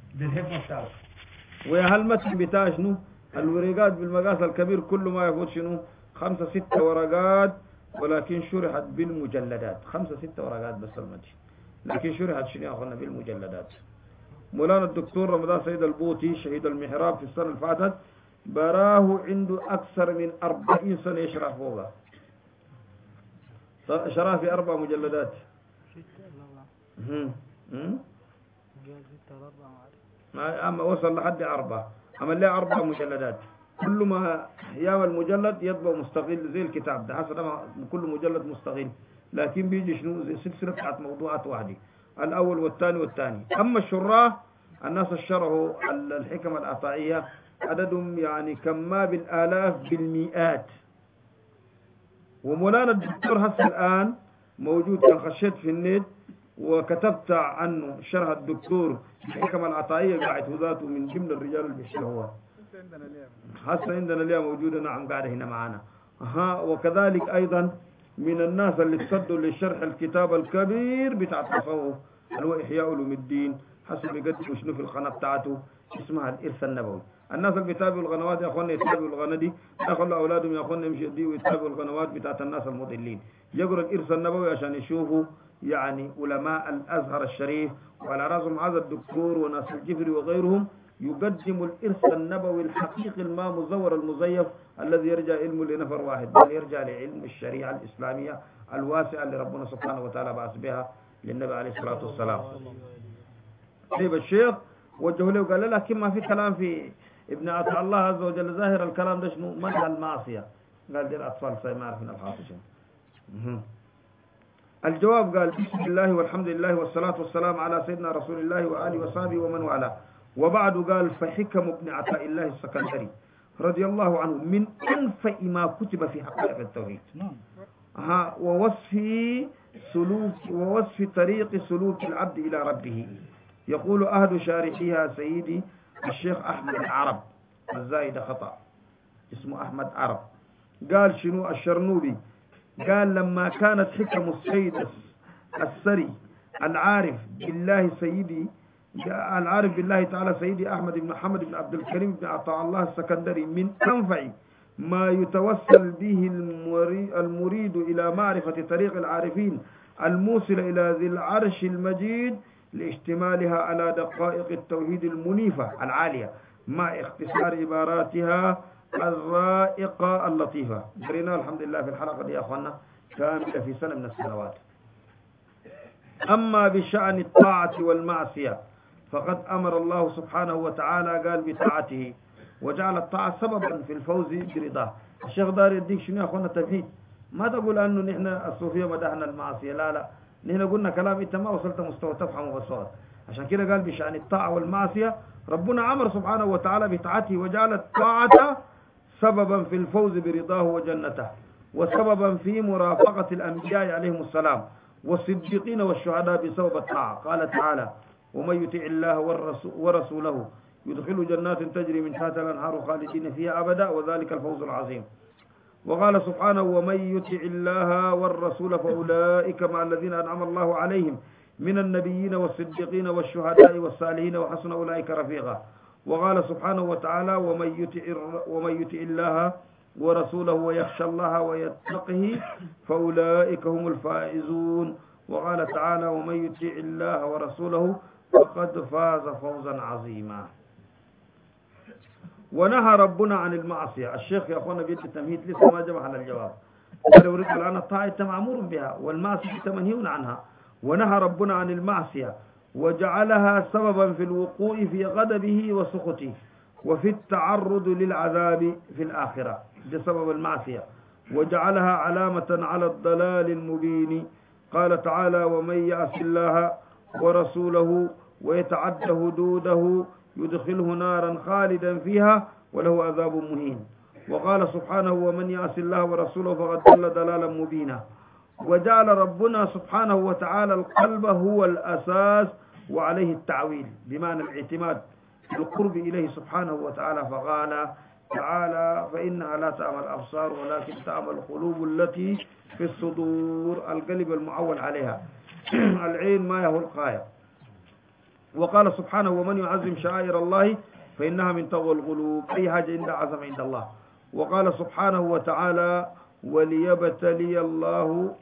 بالحكمة بتاعته. ويا هل متن بتاع شنو الورقات بالمقاس الكبير كل ما يفوت شنو 5-6 ورقات، ولكن شرحت بالمجلدات 5-6 ورقات بس المتن، لكن شرحت شنو يا اخوانا بالمجلدات. مولانا الدكتور رمضان سيد البوطي شهيد المحراب في السنة اللي فاتت براه عنده أكثر من 40 سنة يشرح فوقها، شرح في 4 مجلدات. أما وصل لحد 4، عمل له 4 مجلدات، كل ما يعمل مجلد يطبع مستقل زي الكتاب ده، حسب كل مجلد مستقل، لكن بيجي شنو زي سلسلة بتاعت موضوعات واحدة، الأول والثاني والثاني. أما الشراح الناس الشرحوا الحكم العطائية عددهم يعني كما بالآلاف بالمئات. ومولانا الدكتور هسه الآن موجود، كان خشيت في النت وكتبت عنه شرح الدكتور الحكم العطائية، قاعد هو ذاته من ضمن الرجال اللي بيشرحوها. هسه عندنا اليوم موجودة، نعم قاعدة هنا معنا. وكذلك أيضا من الناس اللي تصدوا لشرح الكتاب الكبير بتاع التصوف اللي هو إحياء علوم الدين، حسب يقدموا شنو في القناة بتاعته اسمها الإرث النبوي. الناس اللي بيتابعوا القنوات يا اخوانا يتابعوا القناه دي، يخلوا اولادهم يا اخوانا يمشوا يديوا ويتابعوا القنوات بتاعت الناس المضلين، يقروا الإرث النبوي عشان يشوفوا يعني علماء الازهر الشريف، وعلى راسهم هذا الدكتور وناس الجفري وغيرهم، يقدموا الإرث النبوي الحقيقي الما مزور المزيف الذي يرجع علمه لنفر واحد، بل يرجع لعلم الشريعة الإسلامية الواسعة اللي ربنا سبحانه وتعالى بعث بها للنبي عليه الصلاة والسلام. طيب الشيخ وجهه له وقال له لكن ما في كلام في ابن عطاء الله عز وجل، ظاهر الكلام ده شنو منع المعصية. قال دي الأطفال ما يعرفون الحافظين. الجواب قال بسم الله والحمد لله والصلاة والسلام على سيدنا رسول الله وآله وصحبه ومن والاه، وبعد قال فحكم ابن عطاء الله السكندري رضي الله عنه من أنفع ما كتب في حقائق التوحيد ووصف طريق سلوك العبد إلى ربه. يقول أحد شارحيها سيدي الشيخ أحمد عرب، الزايدة خطأ اسمه أحمد عرب، قال شنو الشرنوبي، قال لما كانت حكم السيد السري العارف بالله سيدي العارف بالله تعالى سيدي أحمد بن محمد بن عبد الكريم بن عطاء الله السكندري من أنفع ما يتوسل به المريد إلى معرفة طريق العارفين الموصل إلى ذي العرش المجيد، لاشتمالها على دقائق التوحيد المنيفة العالية مع اختصار عباراتها الرائقة اللطيفة. قرينا الحمد لله في الحلقة دي يا أخوانا كاملة في سنة من السنوات. أما بشأن الطاعة والمعصية فقد أمر الله سبحانه وتعالى قال بطاعته وجعل الطاعة سببا في الفوز برضاه. الشيخ دار يديك شنو يا أخوانا التوحيد، ما تقول أنه نحن الصوفية مدحنا المعصية، لا لا، نحن قلنا كلام انت ما وصلت مستوى تفهمه بالصوت. عشان كده قال بشأن الطاعة والمعصية ربنا أمر سبحانه وتعالى بطاعته وجعل الطاعة سببا في الفوز برضاه وجنته، وسببا في مرافقة الأنبياء عليهم السلام والصديقين والشهداء بسبب الطاعة. قال تعالى ومن يطع الله ورسوله يدخل جنات تجري من تحتها الأنهار خالدين فيها أبدا وذلك الفوز العظيم. وقال سبحانه ومن يطع الله والرسول فأولئك مع الذين أنعم الله عليهم من النبيين والصديقين والشهداء والصالحين وحسن أولئك رفيقا. وقال سبحانه وتعالى ومن يطع الله ورسوله ويخشى الله ويتقه فأولئك هم الفائزون. وقال تعالى ومن يطع الله ورسوله فقد فاز فوزا عظيما. ونهى ربنا عن المعصية. الشيخ يا أخوانا بيدي التمهيد لسه ما جمع على الجواب. ولو رد الآن الطاعة مأمور بها والمعصية منهي عنها. ونهى ربنا عن المعصية وجعلها سببا في الوقوع في غضبه وسخطه وفي التعرض للعذاب في الآخرة بسبب المعصية، وجعلها علامة على الضلال المبين. قال تعالى ومن يعص الله ورسوله ويتعد حدوده يدخله نارا خالدا فيها وله عذاب مهين. وقال سبحانه ومن يعص الله ورسوله فقد ضل ضلالا مبينا. وجعل ربنا سبحانه وتعالى القلب هو الأساس وعليه التعويل بمعنى الاعتماد بالقرب إليه سبحانه وتعالى. فقال تعالى فإنها لا تعمى الأبصار ولكن تعمى القلوب التي في الصدور، القلب المعول عليها العين ما هو القاية. وقال سبحانه ومن يعظم شعائر الله فإنها من تقوى القلوب، أي حاجة عند عظم عند الله. وقال سبحانه وتعالى وليبتلي الله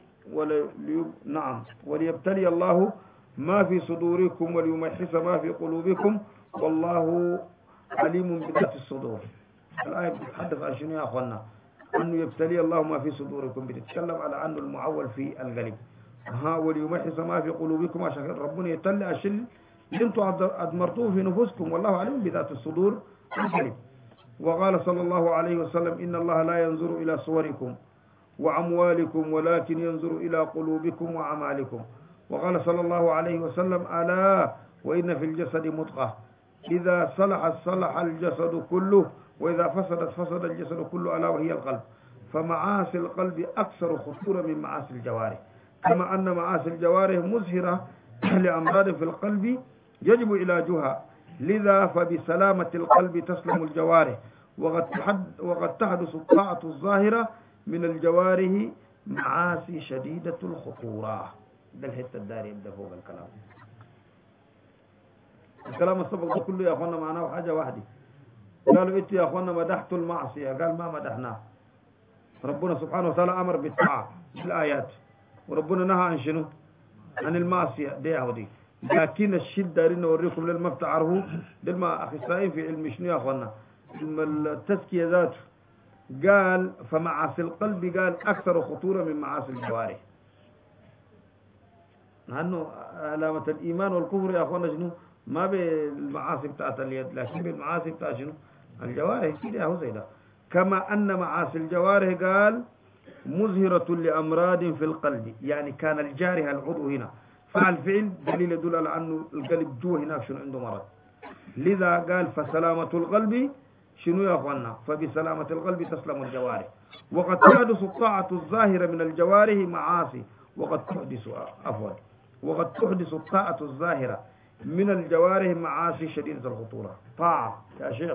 وليبتلي الله ما في صدوركم وليمحص ما في قلوبكم والله عليم بذات الصدور. الآية بتتحدث عن شنو يا أخوانا؟ أنه يبتلي الله ما في صدوركم، بتتكلم على أنه المعول في القلب. وليمحص ما في قلوبكم عشان ربنا يتلي الشل اللي انتم أدمرتوه في نفوسكم، والله عليم بذات الصدور القلب. وقال صلى الله عليه وسلم إن الله لا ينظر إلى صوركم وأموالكم ولكن ينظر إلى قلوبكم وأعمالكم. وقال صلى الله عليه وسلم ألا وإن في الجسد مضغة إذا صلحت صلح الجسد كله وإذا فسدت فسد الجسد كله ألا وهي القلب. فمعاصي القلب أكثر خطورة من معاصي الجوارح، كما أن معاصي الجوارح مزهرة لأمراض في القلب يجب علاجها، لذا فبسلامة القلب تسلم الجوارح. وقد تحدث الطاعة الظاهرة من الجوارح معاصي شديدة الخطورة. ده الحتة الداري يبدأ فوق الكلام السبق ده كله يا أخوانا معناه حاجة واحدة. قالوا إنت يا أخوانا مدحتوا المعصية، قال ما مدحناه. ربنا سبحانه وتعالى أمر بالطاعة في الآيات، وربنا نهى عن شنو؟ عن المعصية دي أهودي. لكن الشد دارين نوريكم للما بتعرفوا للما أخصائيين في علم شنو يا أخوانا التزكية ذاته. قال فمعاصي القلب قال أكثر خطورة من معاصي الجوارح، لأنه علامة الإيمان والكفر يا أخوانا شنو؟ ما بالمعاصي بتاعت اليد، لكن بالمعاصي بتاعت شنو؟ الجوارح كده هو زي ده. كما أن معاصي الجوارح قال مظهرة لأمراض في القلب، يعني كان الجارح العضو هنا فعل فعل دليل يدل على أنه القلب جوه هناك شنو عنده مرض. لذا قال فسلامة القلب شنو يا أخوانا؟ فبسلامة القلب تسلم الجوارح. وقد تحدث الطاعة الظاهرة من الجوارح معاصي، وقد تحدث الطاعة الظاهرة من الجوارح معاصي شديدة الخطورة. طاعة يا شيخ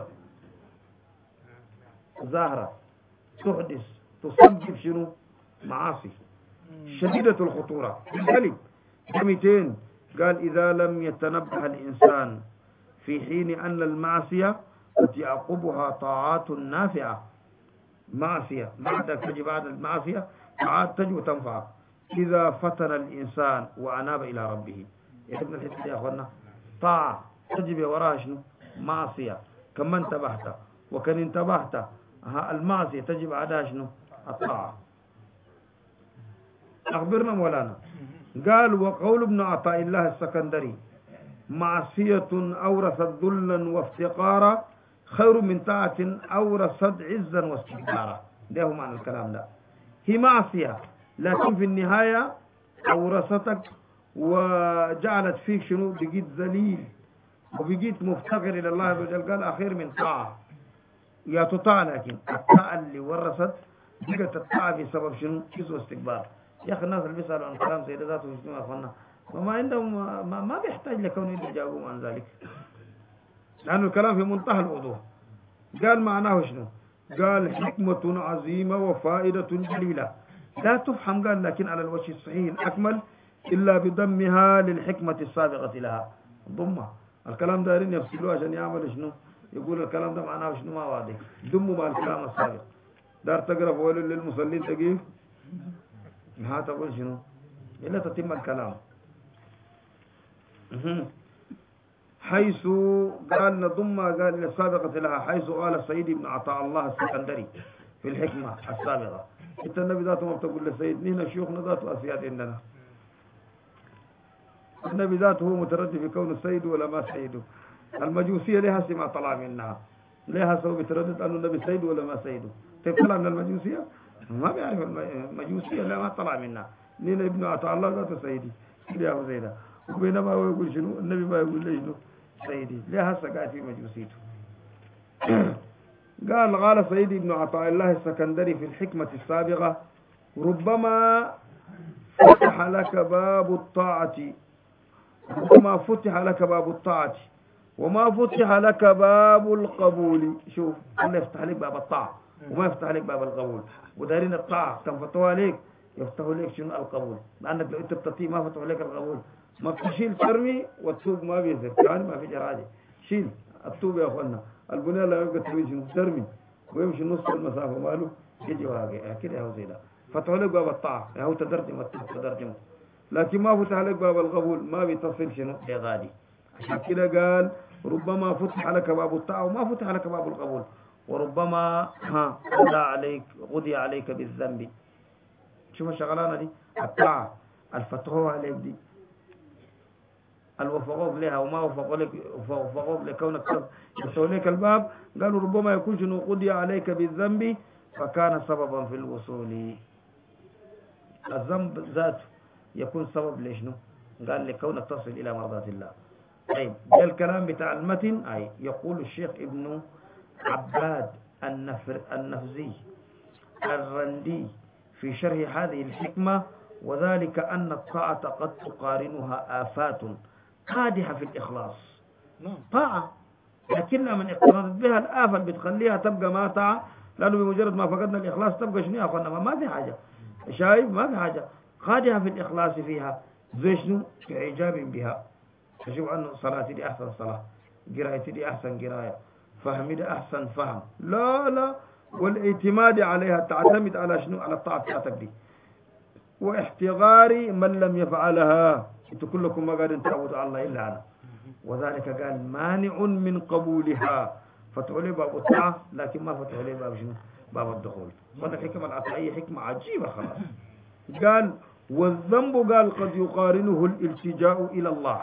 ظاهرة تحدث تسبب شنو؟ معاصي شديدة الخطورة في القلب. جميتين قال إذا لم يتنبه الإنسان في حين أن المعصية يعقبها طاعات نافعة. معصية بعد تجي بعد المعصية طاعات تجي وتنفع إذا فتن الإنسان وأناب إلى ربه. يا ابن الحسن يا أخوانا طاعة تجي وراها شنو؟ معصية. كما انتبهت وكان انتبهت المعصية تجي بعدها شنو؟ الطاعة. أخبرنا مولانا. قال وقول ابن عطاء الله السكندري معصية أورثت ذلا وافتقارا خير من طاعة أورثت عزا واستكبارا. ده هو معنى الكلام ده. هي معصية لكن في النهاية أورثتك وجعلت فيك شنو؟ بقيت ذليل وبقيت مفتقر إلى الله عز وجل. قال أخير من طاعة يا تطاع، لكن الطاعة اللي ورثت بقت الطاعة بسبب شنو؟ عز واستكبار. يا أخي الناس اللي بيسألوا عن كلام زي ذاته شنو يا أخوانا وما عندهم ما بيحتاج لكون يجاوبوا عن ذلك، لأن الكلام في منتهى الوضوح. قال معناه شنو؟ قال حكمة عظيمة وفائدة جليلة لا تفهم، قال لكن على الوجه الصحيح الأكمل إلا بضمها للحكمة السابقة لها. ضمها الكلام دارين يفصلوه عشان يعمل شنو؟ يقول الكلام ده معناه شنو ما واضح، ضموا مع الكلام السابق. دار تقرأ ويل للمصلين تقيف ما تقول شنو إلا تتم الكلام. حيث قال نضم قال إلى السابقة لها، حيث قال السيد ابن عطاء الله السكندري في الحكمة السابقة. انت النبي ذاته ما بتقول للسيد، نحن شيوخنا ذاته أسياد عندنا. النبي ذاته هو متردد في كون السيد ولا ما سيده. المجوسية لها سمع طلع منها، لها سوى بتردد أنه النبي سيد ولا ما سيده. طيب طلع من المجوسية؟ ما بيعرف المجوسية لا ما طلع منها. نحن ابن عطاء الله ذاته سيدي ليه زيدا، وبينما هو يقول شنو النبي ما يقول ليش شنو سيدي، ليه هسه قاعد في مجوسيته. قال سيدي ابن عطاء الله السكندري في الحكمة السابقة ربما فتح لك باب الطاعة وما فتح لك باب الطاعة وما فتح لك باب القبول. شوف الله يفتح لك باب الطاعة وما يفتح لك باب القبول، ودارين الطاعة تنفتحوا عليك يفتحوا لك شنو القبول، لأنك لو أنت بتطيع ما فتحوا لك القبول. ما بتشيل ترمي والطوب ما بينزل كان ما في جراجة شيل الطوب يا أخوانا البنية لا يبقى ترمي ويمشي نص المسافة ماله يجي واقع كده هو زي ده فتح لك باب الطاعة هو تدرجم لكن ما فتح لك باب القبول ما بيتصل شنو يا غادي عشان كده قال ربما فتح لك باب الطاعة وما فتح لك باب القبول وربما قضي عليك بالذنب شوف الشغلانة دي الطاعة الفتحوها عليك دي الوفقوك لها وما وفقوك لكونك يفتحوا لك الباب قالوا ربما يكون شنو قضي عليك بالذنب فكان سببا في الوصول الذنب ذاته يكون سبب لشنو قال لكونك تصل إلى مرضات الله طيب ده الكلام بتاع المتن أي يقول الشيخ ابن عباد النفزي الرندي في شرح هذه الحكمة وذلك أن الطاعة قد تقارنها آفات قادحة في الإخلاص طاعة لكنها من اقترنت بها الآفة اللي بتخليها تبقى ما طاعة لأنه بمجرد ما فقدنا الإخلاص تبقى شنو يا أخوانا ما في حاجة شايف ما في حاجة قادحة في الإخلاص فيها زي شنو كإعجاب بها تشوف أنه صلاتي دي أحسن صلاة قرايتي دي أحسن قراية فهمي دي أحسن فهم لا والاعتماد عليها تعتمد على شنو على الطاعة بتاعتك دي واحتغار من لم يفعلها انتوا كلكم ما قادرين تعبدوا الله إلا أنا وذلك قال مانع من قبولها فتحوا لي باب الطاعة لكن ما فتحوا لي باب شنو باب الدخول وانا الحكمة العطائية حكمة عجيبة خلاص قال والذنب قال قد يقارنه الالتجاء إلى الله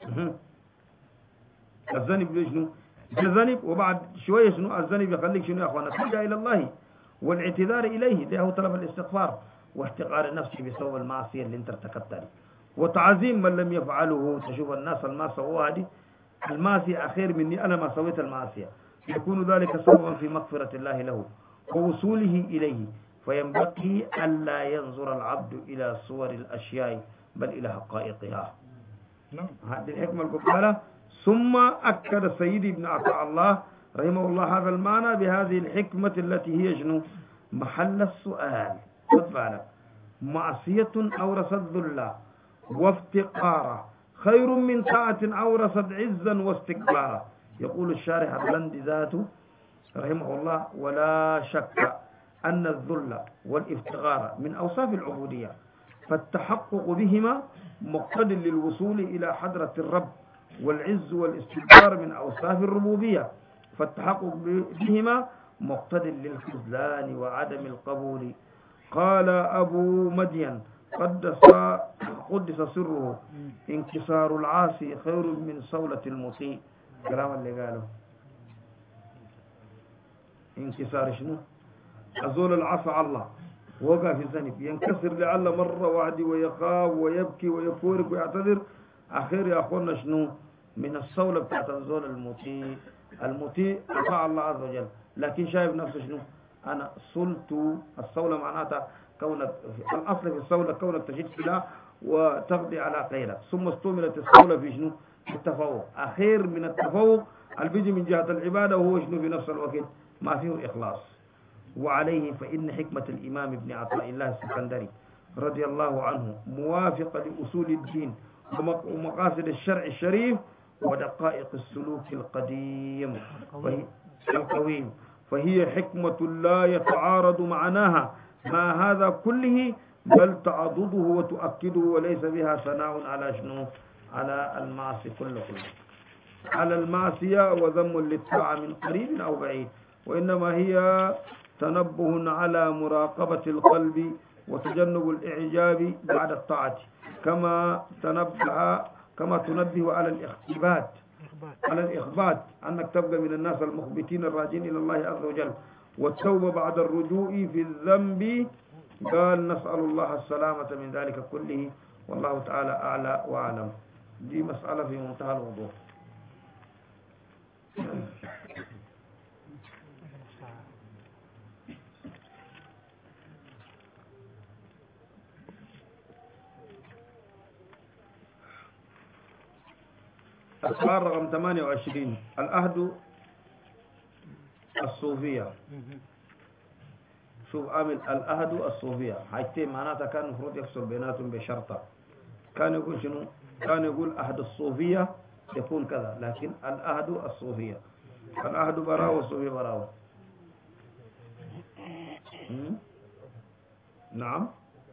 الذنب ليش شنو الذنب وبعد شوية شنو الذنب يخليك شنو يا أخوانا تلجأ إلى الله والاعتذار إليه ده هو طلب الاستغفار واحتقار النفس بسبب المعصية اللي انت ارتكبتها وتعظيم من لم يفعله تشوف الناس ما سووها دي المعصية أخير مني أنا ما سويت المعصية يكون ذلك سببا في مغفرة الله له ووصوله إليه فينبغي ألا ينظر العبد إلى صور الأشياء بل إلى حقائقها هذه الحكمة القبالة ثم أكد سيدي ابن عطاء الله رحمه الله هذا المعنى بهذه الحكمة التي هي شنو محل السؤال خذ بالك معصية أورثت ذلا وافتقارا خير من طاعة أورثت عزا واستكبارا يقول الشارح البلندي ذاته رحمه الله ولا شك أن الذل والافتقار من أوصاف العبودية فالتحقق بهما مقتض للوصول إلى حضرة الرب والعز والاستكبار من أوصاف الربوبية فالتحقق بهما مقتض للخذلان وعدم القبول قال أبو مدين قدس سره انكسار العاصي خير من صولة المطيع كلام اللي قاله انكسار شنو أزول العصا على الله وقع في الذنب ينكسر لعل مرة واحدة ويخاف ويبكي ويفورق ويعتذر أخير يا أخوانا شنو من الصولة بتاعت أزول المطيع أطاع الله عز وجل لكن شايف نفسه شنو أنا صلت الصولة معناتها كونك الأصل في الصولة كونك تجد سلاح وتقضي على غيرك ثم استعملت الصولة في شنو التفوق أخير من التفوق البيجي من جهة العبادة وهو شنو في نفس الوقت ما فيه إخلاص وعليه فإن حكمة الإمام ابن عطاء الله السكندري رضي الله عنه موافقة لأصول الدين ومقاصد الشرع الشريف ودقائق السلوك القديم القويم فهي حكمة لا يتعارض معناها ما هذا كله بل تعضده وتؤكده وليس بها ثناء على شنو على المعصية كله على المعصية وذم للطاعة من قريب أو بعيد وإنما هي تنبه على مراقبة القلب وتجنب الإعجاب بعد الطاعة كما تنبه على الإخبات أنك تبقى من الناس المخبتين الراجين إلى الله عز وجل والتوبة بعد الرجوع في الذنب قال نسأل الله السلامة من ذلك كله والله تعالى أعلى وأعلم دي مسألة في منتهى الوضوح السؤال رقم 28 الأهد الصوفية شوف عامل الأهد الصوفية حاجتين معناتها كان المفروض يفصل بيناتهم بشرطة كان يقول شنو كان يقول أهد الصوفية يكون كذا، لكن الأهد الصوفية، الأهد براء والصوفية براء. نعم،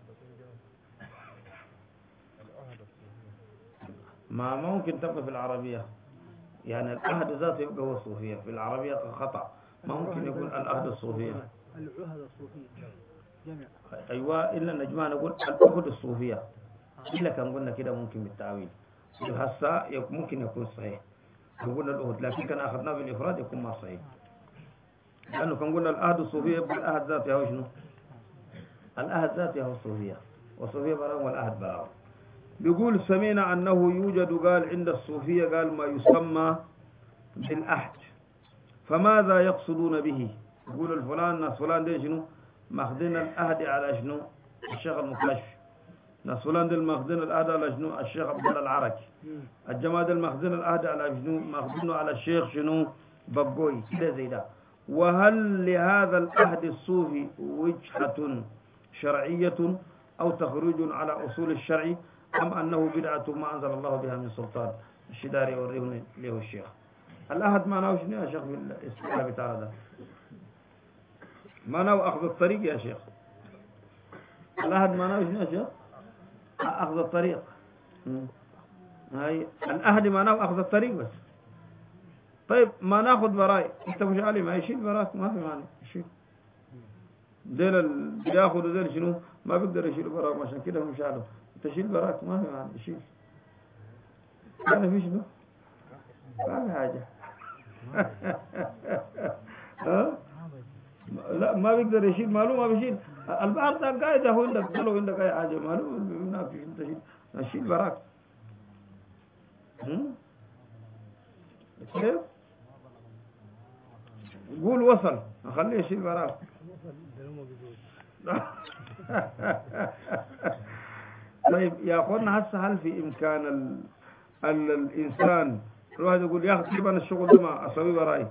ما ممكن تبقى في العربية، يعني الأهد ذاته يبقى هو الصوفية، في العربية خطأ، ما ممكن يقول الأهد الصوفية. العهد الصوفية جميع. أيوة، إلا نجمع نقول الأهد الصوفية، إلا كان قلنا كده ممكن بالتعويل، هسا ممكن يكون صحيح قلنا الأهد، لكن كان أخذناه بالإفراد يكون ما صحيح، لأنه كان قلنا الأهد الصوفية يبقى الأهد ذاته هو شنو؟ الأهد ذاته هو الصوفية، والصوفية براء والأهد براء. بيقول سمعنا أنه يوجد قال عند الصوفية قال ما يسمى بالأهد، فماذا يقصدون به؟ يقول الفلان ناس فلان دي شنو ماخذين الأهد على شنو؟ الشيخ المكاشف. ناس فلان دي ماخذين الأهد على شنو؟ الشيخ عبد الله العركي. الجماعة دي ماخذين الأهد على شنو؟ ماخذينه على الشيخ شنو؟ بقوي كده زي ده. وهل لهذا الأهد الصوفي وجهة شرعية أو تخرج على أصول الشرع، أم أنه بدعة ما أنزل الله بها من سلطان؟ الشداري يوريه له الشيخ. الأهد معناه شنو يا شيخ في الاستقلال بتاع ده؟ معناه أخذ الطريق يا شيخ. الأهد معناه شنو يا شيخ؟ أخذ الطريق. هاي الأهد معناه أخذ الطريق بس. طيب ما ناخذ براي، أنت مش عالم ما يشيل براك، ما في معنى يشيل. ديل بياخذوا ديل شنو؟ ما بيقدر يشيل براك، عشان كده مش عالم. تشيل براك ما في معنى يشيل. أنا في شنو؟ ما في حاجة. ها؟ لا ما بيقدر يشيل ماله، ما بيشيل. البحر ده قاعد هو عندك، لو عندك أي حاجة ماله ما في تشيل، تشيل براك. كيف؟ قول وصل، أخليه يشيل براك. طيب يا أخوانا هسه هل في إمكان الإنسان الواحد يقول يا أخي أنا الشغل ده ما أسوي براي؟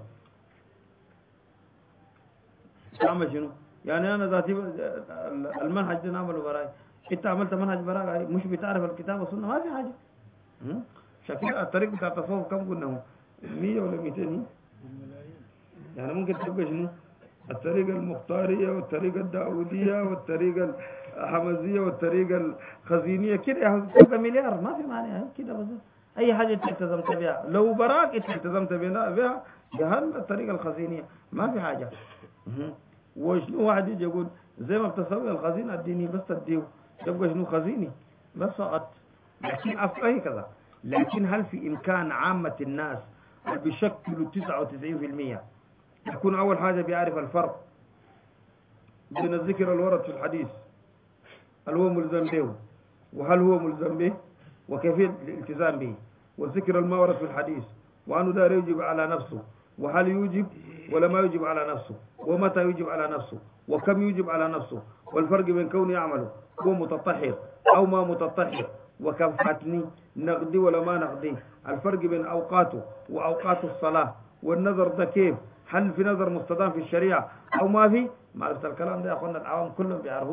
تعمل شنو؟ يعني أنا ذاتي المنهج ده نعمله براي، أنت عملت منهج براي مش بتعرف الكتاب والسنة ما في حاجة. شكل الطريق بتاع التصوف كم قلنا؟ 100 ولا 200؟ يعني ممكن تبقى شنو؟ الطريقة المختارية والطريقة الداودية والطريقة الحمزية والطريقة الخزينية كده تبقى مليار، ما في معنى كده بس. أي حاجة أنت التزمت بها لو براك أنت التزمت بها جهل الطريقة الخزينية ما في حاجة. وشنو واحد يجي يقول زي ما بتسوي الخزينة الديني بس تديه تبقى شنو خزيني بس سقط، لكن أي كذا. لكن هل في إمكان عامة الناس بيشكلوا 99% يكون أول حاجة بيعرف الفرق بين الذكر الورد في الحديث هل هو ملزم به وهل هو ملزم به وكيفية الالتزام به، والذكر الما ورد في الحديث وأنه دار يجب على نفسه وهل يوجب ولا ما يجب على نفسه ومتى يجب على نفسه وكم يجب على نفسه، والفرق بين كونه يعمل هو متطهر أو ما متطهر، وكم فاتني نقدي ولا ما نقدي، الفرق بين أوقاته وأوقات الصلاة، والنظر ده كيف، هل في نظر مستدام في الشريعة أو ما في. معرفة الكلام ده يا أخوانا العوام كلهم بيعرفوا،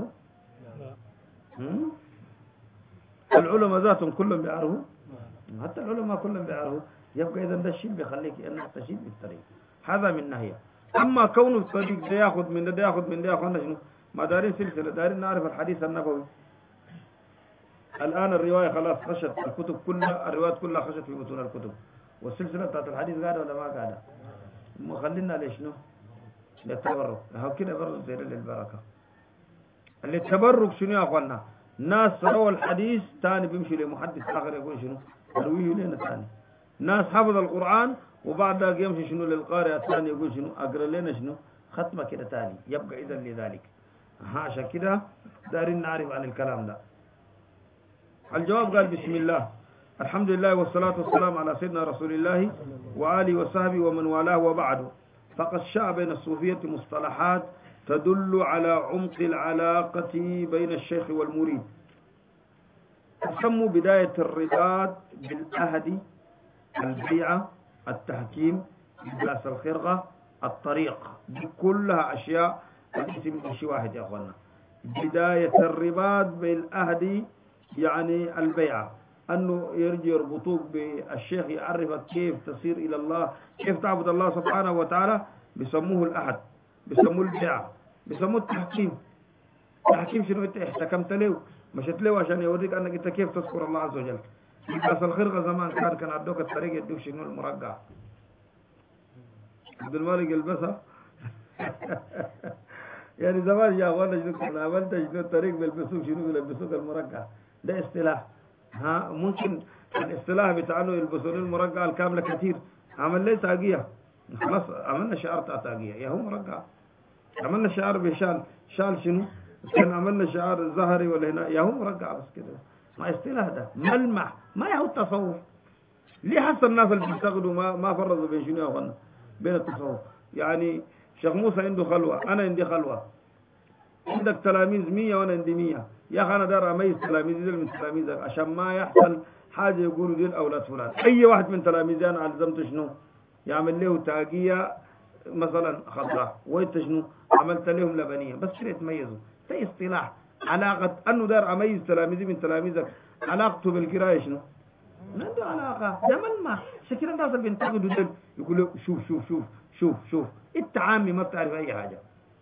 العلماء ذاتهم كلهم بيعرفوا، حتى العلماء كلهم بيعرفوا. يبقى إذا ده الشيء بيخليك أنك تشيل بالطريق، هذا من ناحية. أما كونه الطريق ده ياخذ من ده ياخذ من ده يا أخوانا شنو؟ ما دارين سلسلة، دارين نعرف الحديث النبوي. الآن الرواية خلاص خشت، الكتب كلها الروايات كلها خشت في متون الكتب، والسلسلة بتاعت الحديث قاعدة ولا ما قاعدة؟ خلينا ليش للتبرك، هو كده برضه زي للبركة. اللي التبرك شنو يا أخوانا؟ ناس روى الحديث ثاني بيمشي لمحدث آخر يقول شنو؟ يرويه لنا ثاني. ناس حفظ القرآن وبعد ذلك يمشي شنو للقارئ الثاني يقول شنو؟ أقرأ لنا شنو؟ ختمة كده ثاني. يبقى إذا لذلك عشان كده دارين نعرف عن الكلام ده. الجواب قال بسم الله الحمد لله والصلاة والسلام على سيدنا رسول الله وآله وصحبه ومن والاه، وبعد. فقد شاع بين الصوفية مصطلحات تدل على عمق العلاقة بين الشيخ والمريد، تسمى بداية الرباط بالأهد، البيعة، التحكيم، إجلاس الخرقة، الطريق، دي كلها أشياء الاسم شيء واحد يا أخوانا. بداية الرباط بالأهد يعني البيعة، أنه يرجي يربطوك بالشيخ يعرفك كيف تصير إلى الله، كيف تعبد الله سبحانه وتعالى، بيسموه الأحد، بيسموه البدعة، بيسموه التحكيم. تحكيم شنو؟ أنت احتكمت له، مشيت له عشان يوريك أنك أنت كيف تذكر الله عز وجل. بس الخرقة زمان كان عدوك الطريق يدوك شنو؟ المرقع. عبد المالك يلبسها يعني زمان يا اخوانا شنو كنا عملت شنو الطريق بيلبسوك شنو؟ يلبسوك المرقع. ده اصطلاح. ها ممكن الاصطلاح بتاعه يلبسون المرقع الكامله كثير. عمل لي تاقيه، خلاص عملنا شعار تاقيه يا هو مرقع. عملنا شعار بشال، شال شنو؟ كان عملنا شعار زهري ولا هنا يا هو مرقع. بس كده ما اصطلاح، ده ملمح، ما يهو التصوف. ليه حس الناس اللي بيشتغلوا ما فرضوا بين شنو يا اخوانا؟ بين التصوف. يعني شيخ موسى عنده خلوة، أنا عندي خلوة، عندك تلاميذ 100 وأنا عندي 100. يا أخي أنا دار أميز تلاميذي دول من تلاميذك عشان ما يحصل حاجة يقولوا دول أولاد فلان. أي واحد من تلاميذي أنا علمته شنو؟ يعمل له تاقية مثلا خضراء، وأنت شنو؟ عملت لهم لبنية، بس كده يتميزوا. ده اصطلاح. علاقة أنه دار أميز تلاميذي من تلاميذك، علاقته بالقراية شنو؟ ما عنده علاقة. ده ملمح. شكل الناس اللي بينتقدوا دول يقولوا شوف شوف شوف شوف شوف، انت عامي ما بتعرف اي حاجة.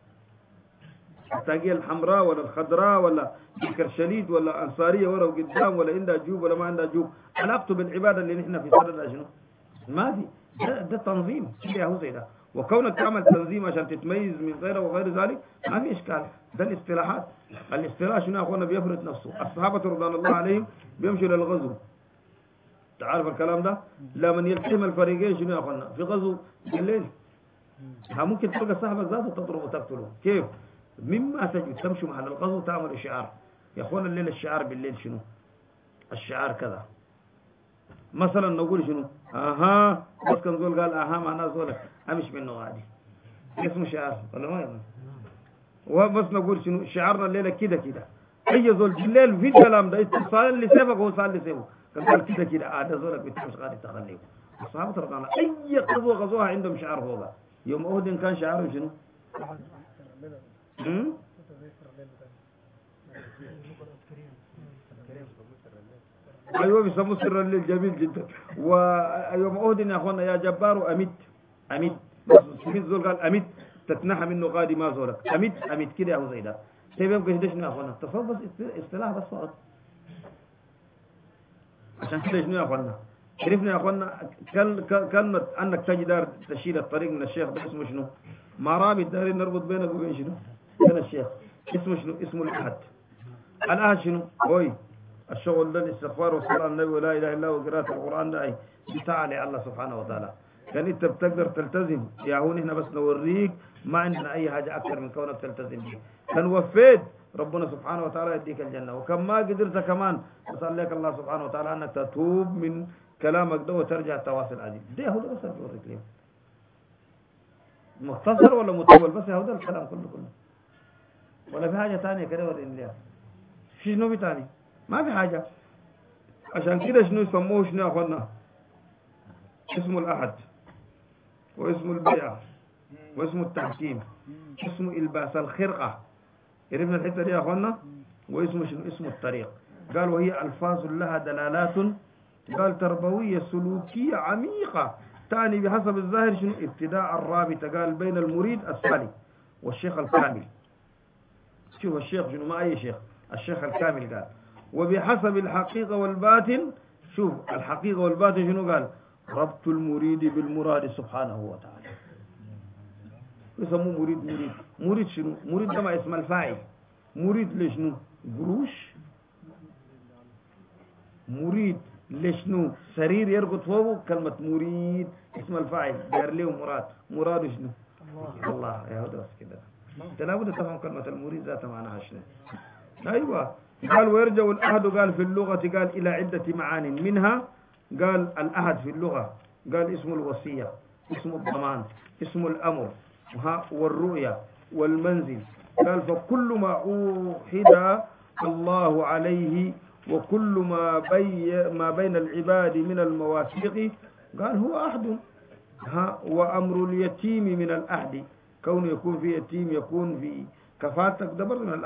التاقية الحمراء ولا الخضراء ولا الكرشليد ولا انصارية ورا وقدام ولا عندها جوب ولا ما عندها جوب، علاقته بالعبادة اللي نحن في صدرنا شنو؟ ما في. ده تنظيم كده هو زي ده. وكونك تعمل تنظيم عشان تتميز من غيره وغير ذلك ما في اشكال. ده الاصطلاحات. الاصطلاح شنو يا اخوانا؟ بيفرض نفسه. الصحابة رضوان الله عليهم بيمشوا للغزو، تعرف الكلام ده؟ لمن يلتحم الفريقين شنو يا اخوانا؟ في غزو بالليل. ممكن تلقى صاحبك ذاته تضربه وتقتله. كيف؟ مما تجد تمشوا محل الغزو تعمل الشعار. يا اخوانا الليل الشعار، بالليل شنو؟ الشعار كذا. مثلا نقول شنو؟ اها، بس كان زول قال اها معناه زول امش منه غادي. اسمه شعار ولا ما يظن؟ وبس نقول شنو؟ شعارنا الليله كده كده. اي زول بالليل في الكلام ده اتصال اللي سيبك هو صار اللي سيبه. قال كده كده ده زولك بتمشي غادي تخليه. الصحابه رضي الله اي غزوه غزوها عندهم شعار فوقها. يوم أهد كان شعاره شنو؟ أيوة بيسموه سر الليل. جميل جدا. ويوم أهد يا أخوانا يا جبار أميت أميت، سميت زول قال أميت تتنحى منه غادي ما زولك. أميت أميت كده يا هو زي ده. تبين كده شنو يا أخوانا؟ تصور بس اصطلاح بس فقط. عشان كده شنو يا أخوانا؟ عرفنا يا أخوانا كلمة أنك تجي دار تشيل الطريق من الشيخ ده اسمه شنو؟ مرابط دارين نربط بينك وبين شنو؟ بين الشيخ. اسمه شنو؟ اسمه الأحد. الأحد شنو؟ هوي الشغل ده الاستغفار والصلاة على النبي ولا إله إلا هو وقراءة القرآن ده بتاع الله سبحانه وتعالى. كان أنت بتقدر تلتزم يا هون هنا بس نوريك ما عندنا أي حاجة أكثر من كونك تلتزم به. كان وفيت ربنا سبحانه وتعالى يديك الجنة. وكم ما قدرت كمان أسأل لك الله سبحانه وتعالى أنك تتوب من كلامك ده وترجع تواصل عديد. ده هو ده بس بوريك ليه. مختصر ولا مطول؟ بس هو ده الكلام كله ولا في حاجة ثانية كده وريني ليها؟ في شنو في ثاني؟ ما في حاجة. عشان كده شنو يسموه شنو يا أخوانا؟ اسمه الأحد، واسمه البيعة، واسمه التحكيم، اسمه إلباس الخرقة. عرفنا الحتة دي يا أخوانا؟ واسمه شنو؟ اسمه الطريق. قال وهي ألفاظ لها دلالات، قال تربوية سلوكية عميقة تعني بحسب الظاهر شنو؟ ابتداء الرابطة قال بين المريد السالك والشيخ الكامل. شوف الشيخ شنو؟ ما أي شيخ، الشيخ الكامل. قال وبحسب الحقيقة والباطن. شوف الحقيقة والباطن شنو؟ قال ربط المريد بالمراد سبحانه وتعالى. يسموه مريد. مريد شنو؟ مريد ده ما اسم الفاعل. مريد لشنو؟ قروش. مريد لشنو؟ سرير يرقد فوقه. كلمة مريد اسم الفاعل دار له مراد شنو؟ الله. يا هذا بس كده. انت لابد تفهم كلمة المريد ذات معناها شنو. ايوه. قال ويرجع الأحد قال في اللغة قال إلى عدة معان منها قال الأحد في اللغة قال اسم الوصية، اسم الضمان، اسم الأمر والرؤية والمنزل. قال فكل ما أوحد الله عليه وكل ما بين العباد من المواثيق قال هو أحد. وأمر اليتيم من الأحد، كون يكون في يتيم يكون في كفاتك دبر من الأحد.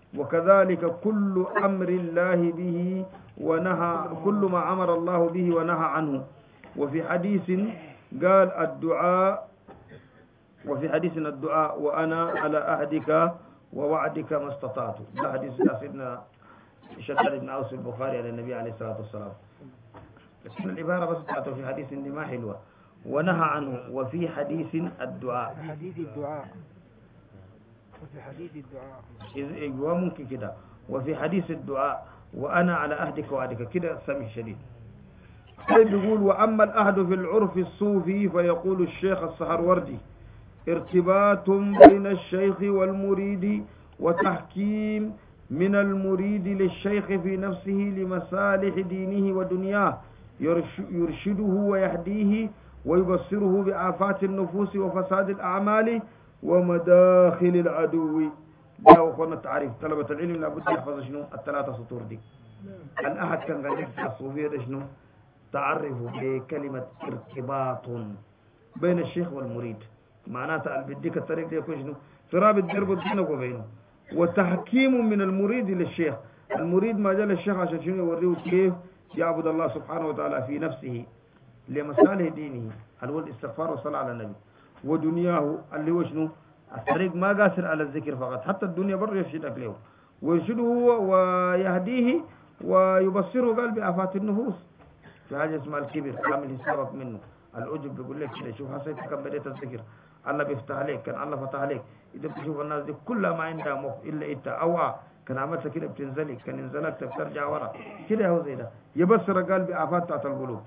وكذلك كل أمر الله به ونهى، كل ما أمر الله به ونهى عنه. وفي حديث قال الدعاء، وفي حديث الدعاء وأنا على أهدك ووعدك ما استطعت. ده حديث سيدنا شداد بن أوس البخاري على النبي عليه الصلاة والسلام. لكن العبارة بس بتاعته في حديث دي ما حلوة. ونهى عنه وفي حديث الدعاء، حديث الدعاء، وفي حديث الدعاء إذا ممكن كده. وفي حديث الدعاء وأنا على أهدك ووعدك كده سمح شديد. طيب يقول وأما الأهد في العرف الصوفي فيقول الشيخ السهروردي ارتباط بين الشيخ والمريد وتحكيم من المريد للشيخ في نفسه لمصالح دينه ودنياه، يرشده ويهديه ويبصره بآفات النفوس وفساد الأعمال ومداخل العدو. ده أخوانا التعريف. طلبة العلم لابد يحفظ شنو الثلاثة سطور دي. الأحد كان غنيك الصوفية ده شنو تعرفوا بكلمة ارتباط بين الشيخ والمريد، معناتها بديك الطريق دي يكون شنو في رابط بيربط بينك وبينه. وتحكيم من المريد للشيخ، المريد ما جاء للشيخ عشان شنو يوريه كيف يعبد الله سبحانه وتعالى في نفسه لمصالح دينه، الولد استغفار والصلاة على النبي، ودنياه اللي هو شنو الطريق ما قاصر على الذكر فقط، حتى الدنيا برضه يرشدك له ويرشده ويهديه ويبصره قال بآفات النفوس. في حاجة اسمها الكبر عامل حسابك منه، العجب بيقول لك كده شوف حسيت كم بديت الذكر الله بيفتح عليك، كان الله فتح عليك. إذا بتشوف الناس دي كلها ما عندها مخ إلا أنت أو كان عملت كده بتنزلك، كان انزلت بترجع ورا كده هو زي ده. يبصر قال بآفات بتاعت القلوب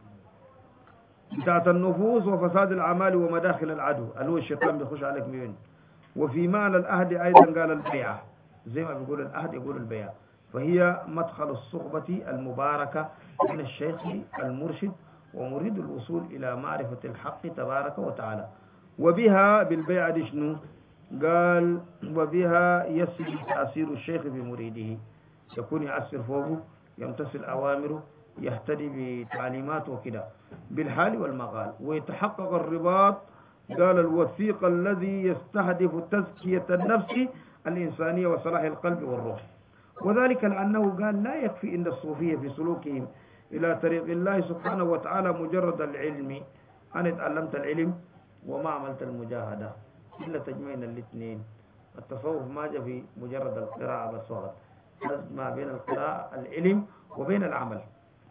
بتاعت النفوس وفساد الأعمال ومداخل العدو اللي هو الشيطان بيخش عليك من. وفي معنى الأهد أيضا قال البيعة، زي ما بيقول الأهد يقول البيعة، فهي مدخل الصحبة المباركة من الشيخ المرشد ومريد الوصول إلى معرفة الحق تبارك وتعالى. وبها بالبيعة دي شنو قال وبها يسري تأثير الشيخ بمريده، يكون يأثر فوقه يمتثل أوامره يهتدي بتعليماته وكده بالحال والمقال، ويتحقق الرباط قال الوثيق الذي يستهدف تزكية النفس الإنسانية وصلاح القلب والروح. وذلك لأنه قال لا يكفي عند الصوفية في سلوكهم إلى طريق الله سبحانه وتعالى مجرد العلم، أنا تعلمت العلم وما عملت المجاهدة، إلا تجمعين الاثنين. التصوف ما جاء في مجرد القراءة بس فقط، ما بين القراءة العلم وبين العمل.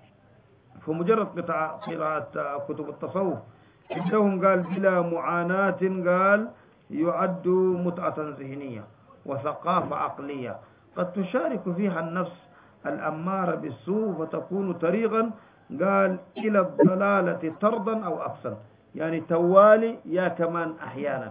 فمجرد قراءة كتب التصوف عندهم قال بلا معاناة قال يعد متعة ذهنية وثقافة عقلية قد تشارك فيها النفس الأمارة بالسوء وتكون طريقا قال إلى الضلالة طردا أو أقصا، يعني توالي يا كمان أحيانا.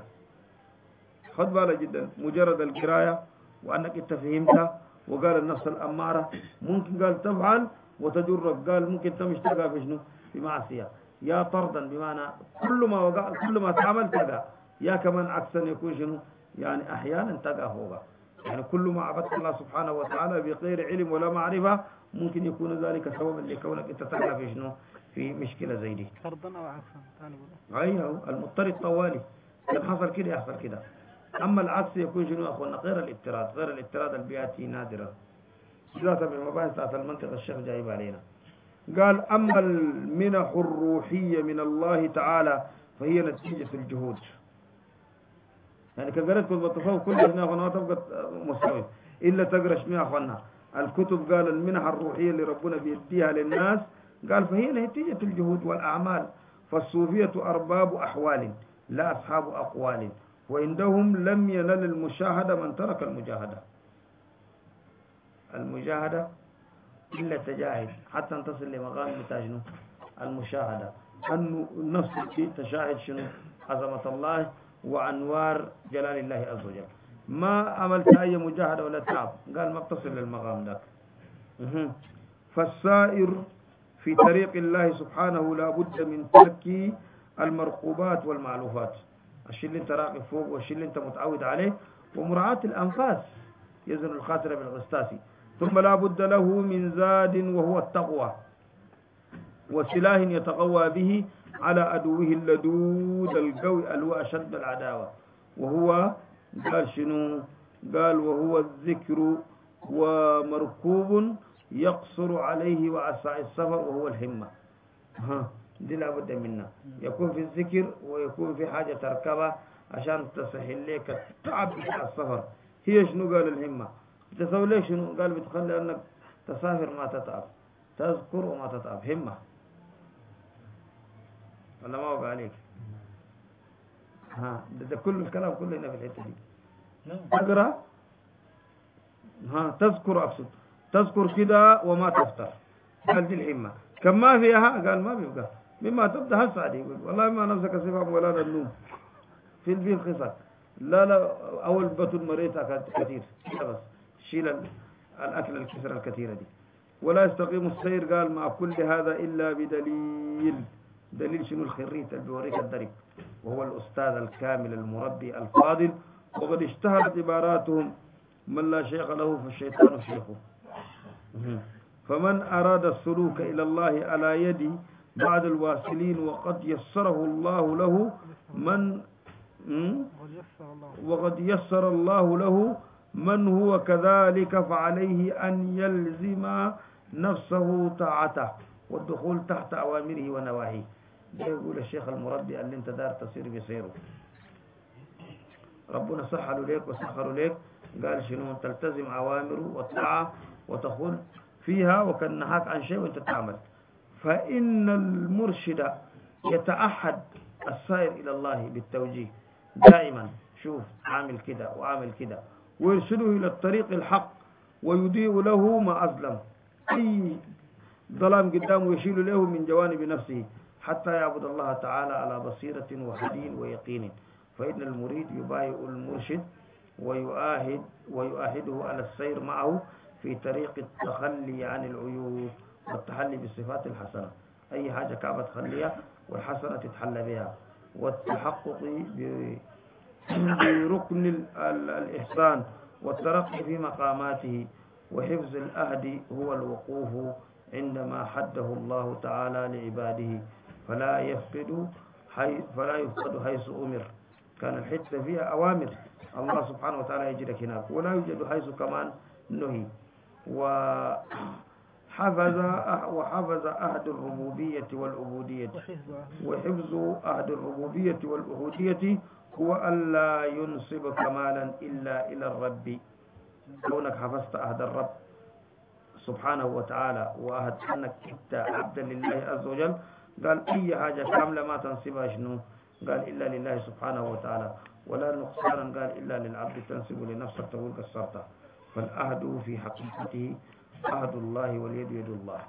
خد بالك جدا مجرد القراية وأنك انت فهمتها، وقال النفس الأمارة ممكن قال تفعل وتجرك، قال ممكن تمش تقع في شنو في معصية، يا طردا بمعنى كل ما وقع كل ما تعمل تقع، يا كمان عكسا يكون شنو يعني أحيانا تقع فوقها. يعني كل ما عبدت الله سبحانه وتعالى بغير علم ولا معرفة ممكن يكون ذلك سببا لكونك انت تقع في شنو في مشكلة زي دي. طردا أو عكسا. ايوه المضطرد طوالي كان حصل كده يحصل كده. اما العكس يكون شنو اخوانا غير الابتراض، غير الابتراض البياتي نادرا. ذات بالمباحث بتاعت المنطقة الشيخ جايب علينا قال أما المنح الروحية من الله تعالى فهي نتيجة الجهود. يعني كقرأت كتب التصوف كل هنا أخوانا تبقى مستوي إلا تقرأ شميع أخوانا الكتب قال المنح الروحية اللي ربنا بيديها للناس قال فهي نتيجة الجهود والأعمال. فالصوفية أرباب أحوال لا أصحاب أقوال، وعندهم لم ينل المشاهدة من ترك المجاهدة. المجاهدة إلا تجاهد حتى تصل لمقام بتاجنه المشاهدة، أن النفس تشاهد شنو عظمة الله وأنوار جلال الله عز وجل. ما عملت أي مجاهدة ولا تعب قال ما بتصل للمقام ذاك. فالسائر في طريق الله سبحانه لا بد من ترك المرقوبات والمعلوفات، الشيء اللي انت راقب فوق والشيء اللي انت متعود عليه، ومراعاة الأنفاس يزن الخاطر بالغستاسي. ثم لا بد له من زاد وهو التقوى وسلاح يتقوى به على عدوه اللدود القوي اللي هو أشد العداوة، وهو قال شنو قال وهو الذكر ومركوب يقصر عليه وعسى السفر وهو الهمة. ها دي لابد منها، يكون في الذكر ويكون في حاجة تركبها عشان تسهل لك التعب بتاع السفر. هي شنو؟ قال الهمة. تسوي لك شنو؟ قال بتخلي أنك تسافر ما تتعب، تذكر وما تتعب. همة ولا ما وقع عليك؟ ها ده كل الكلام كله هنا في الحتة دي. تقرأ ها تذكر، أقصد تذكر كده وما تفتر. قال دي الهمة. كم ما فيها؟ قال ما بيبقى مما تبدأ هسه دي. يقول والله ما نفسك صفة ولا النوم في البيت خصال. لا أول بطل مريتها كثير بس شيل الأكل الكثيرة الكثيرة دي. ولا يستقيم السير قال مع كل هذا إلا بدليل. دليل شنو؟ الخريت اللي بيوريك الدرب، وهو الأستاذ الكامل المربي الفاضل. وقد اشتهرت عباراتهم من لا شيخ له فالشيطان شيخه. فمن أراد السلوك إلى الله على يدي بعد الواصلين وقد يسره الله له وقد يسر الله له من هو كذلك، فعليه أن يلزم نفسه طاعته والدخول تحت أوامره ونواهيه. ده يقول الشيخ المربي اللي انت دار تصير بيصيره. ربنا سهل لك وسخر لك، قال شنو؟ تلتزم أوامره والطاعة وتخل فيها، وكان نهاك عن شيء وانت تعمل. فإن المرشد يتعهد السائر إلى الله بالتوجيه دائما، شوف عامل كده وعامل كده، ويرشده إلى الطريق الحق ويضيء له ما أظلم أي ظلام قدامه، يشيل له من جوانب نفسه حتى يعبد الله تعالى على بصيرة وحدين ويقين. فإن المريد يبايع المرشد ويؤاهده على السير معه في طريق التخلي عن العيوب والتحلي بالصفات الحسنة. أي حاجة كعبة تخليها والحسنة تتحلى بها، والتحقق بركن الإحسان والترقي في مقاماته. وحفظ الأهد هو الوقوف عندما حده الله تعالى لعباده، فلا يفقد حيث أمر. كان الحتة فيها أوامر الله سبحانه وتعالى يجرك هناك، ولا يوجد حيث كمان نهي. وحفظ أهد الربوبية والعبودية. وحفظ أهد الربوبية والعبودية هو ألا ينسب كمالا إلا إلى الرب. كونك حفظت أهد الرب سبحانه وتعالى وأهد أنك كنت عبدا لله عز وجل، قال أي حاجة كاملة ما تنسبها شنو؟ قال إلا لله سبحانه وتعالى، ولا نقصانا قال إلا للعبد تنسب لنفسك تقول قصرته. فالأهد في حقيقته أهد الله واليد يد الله.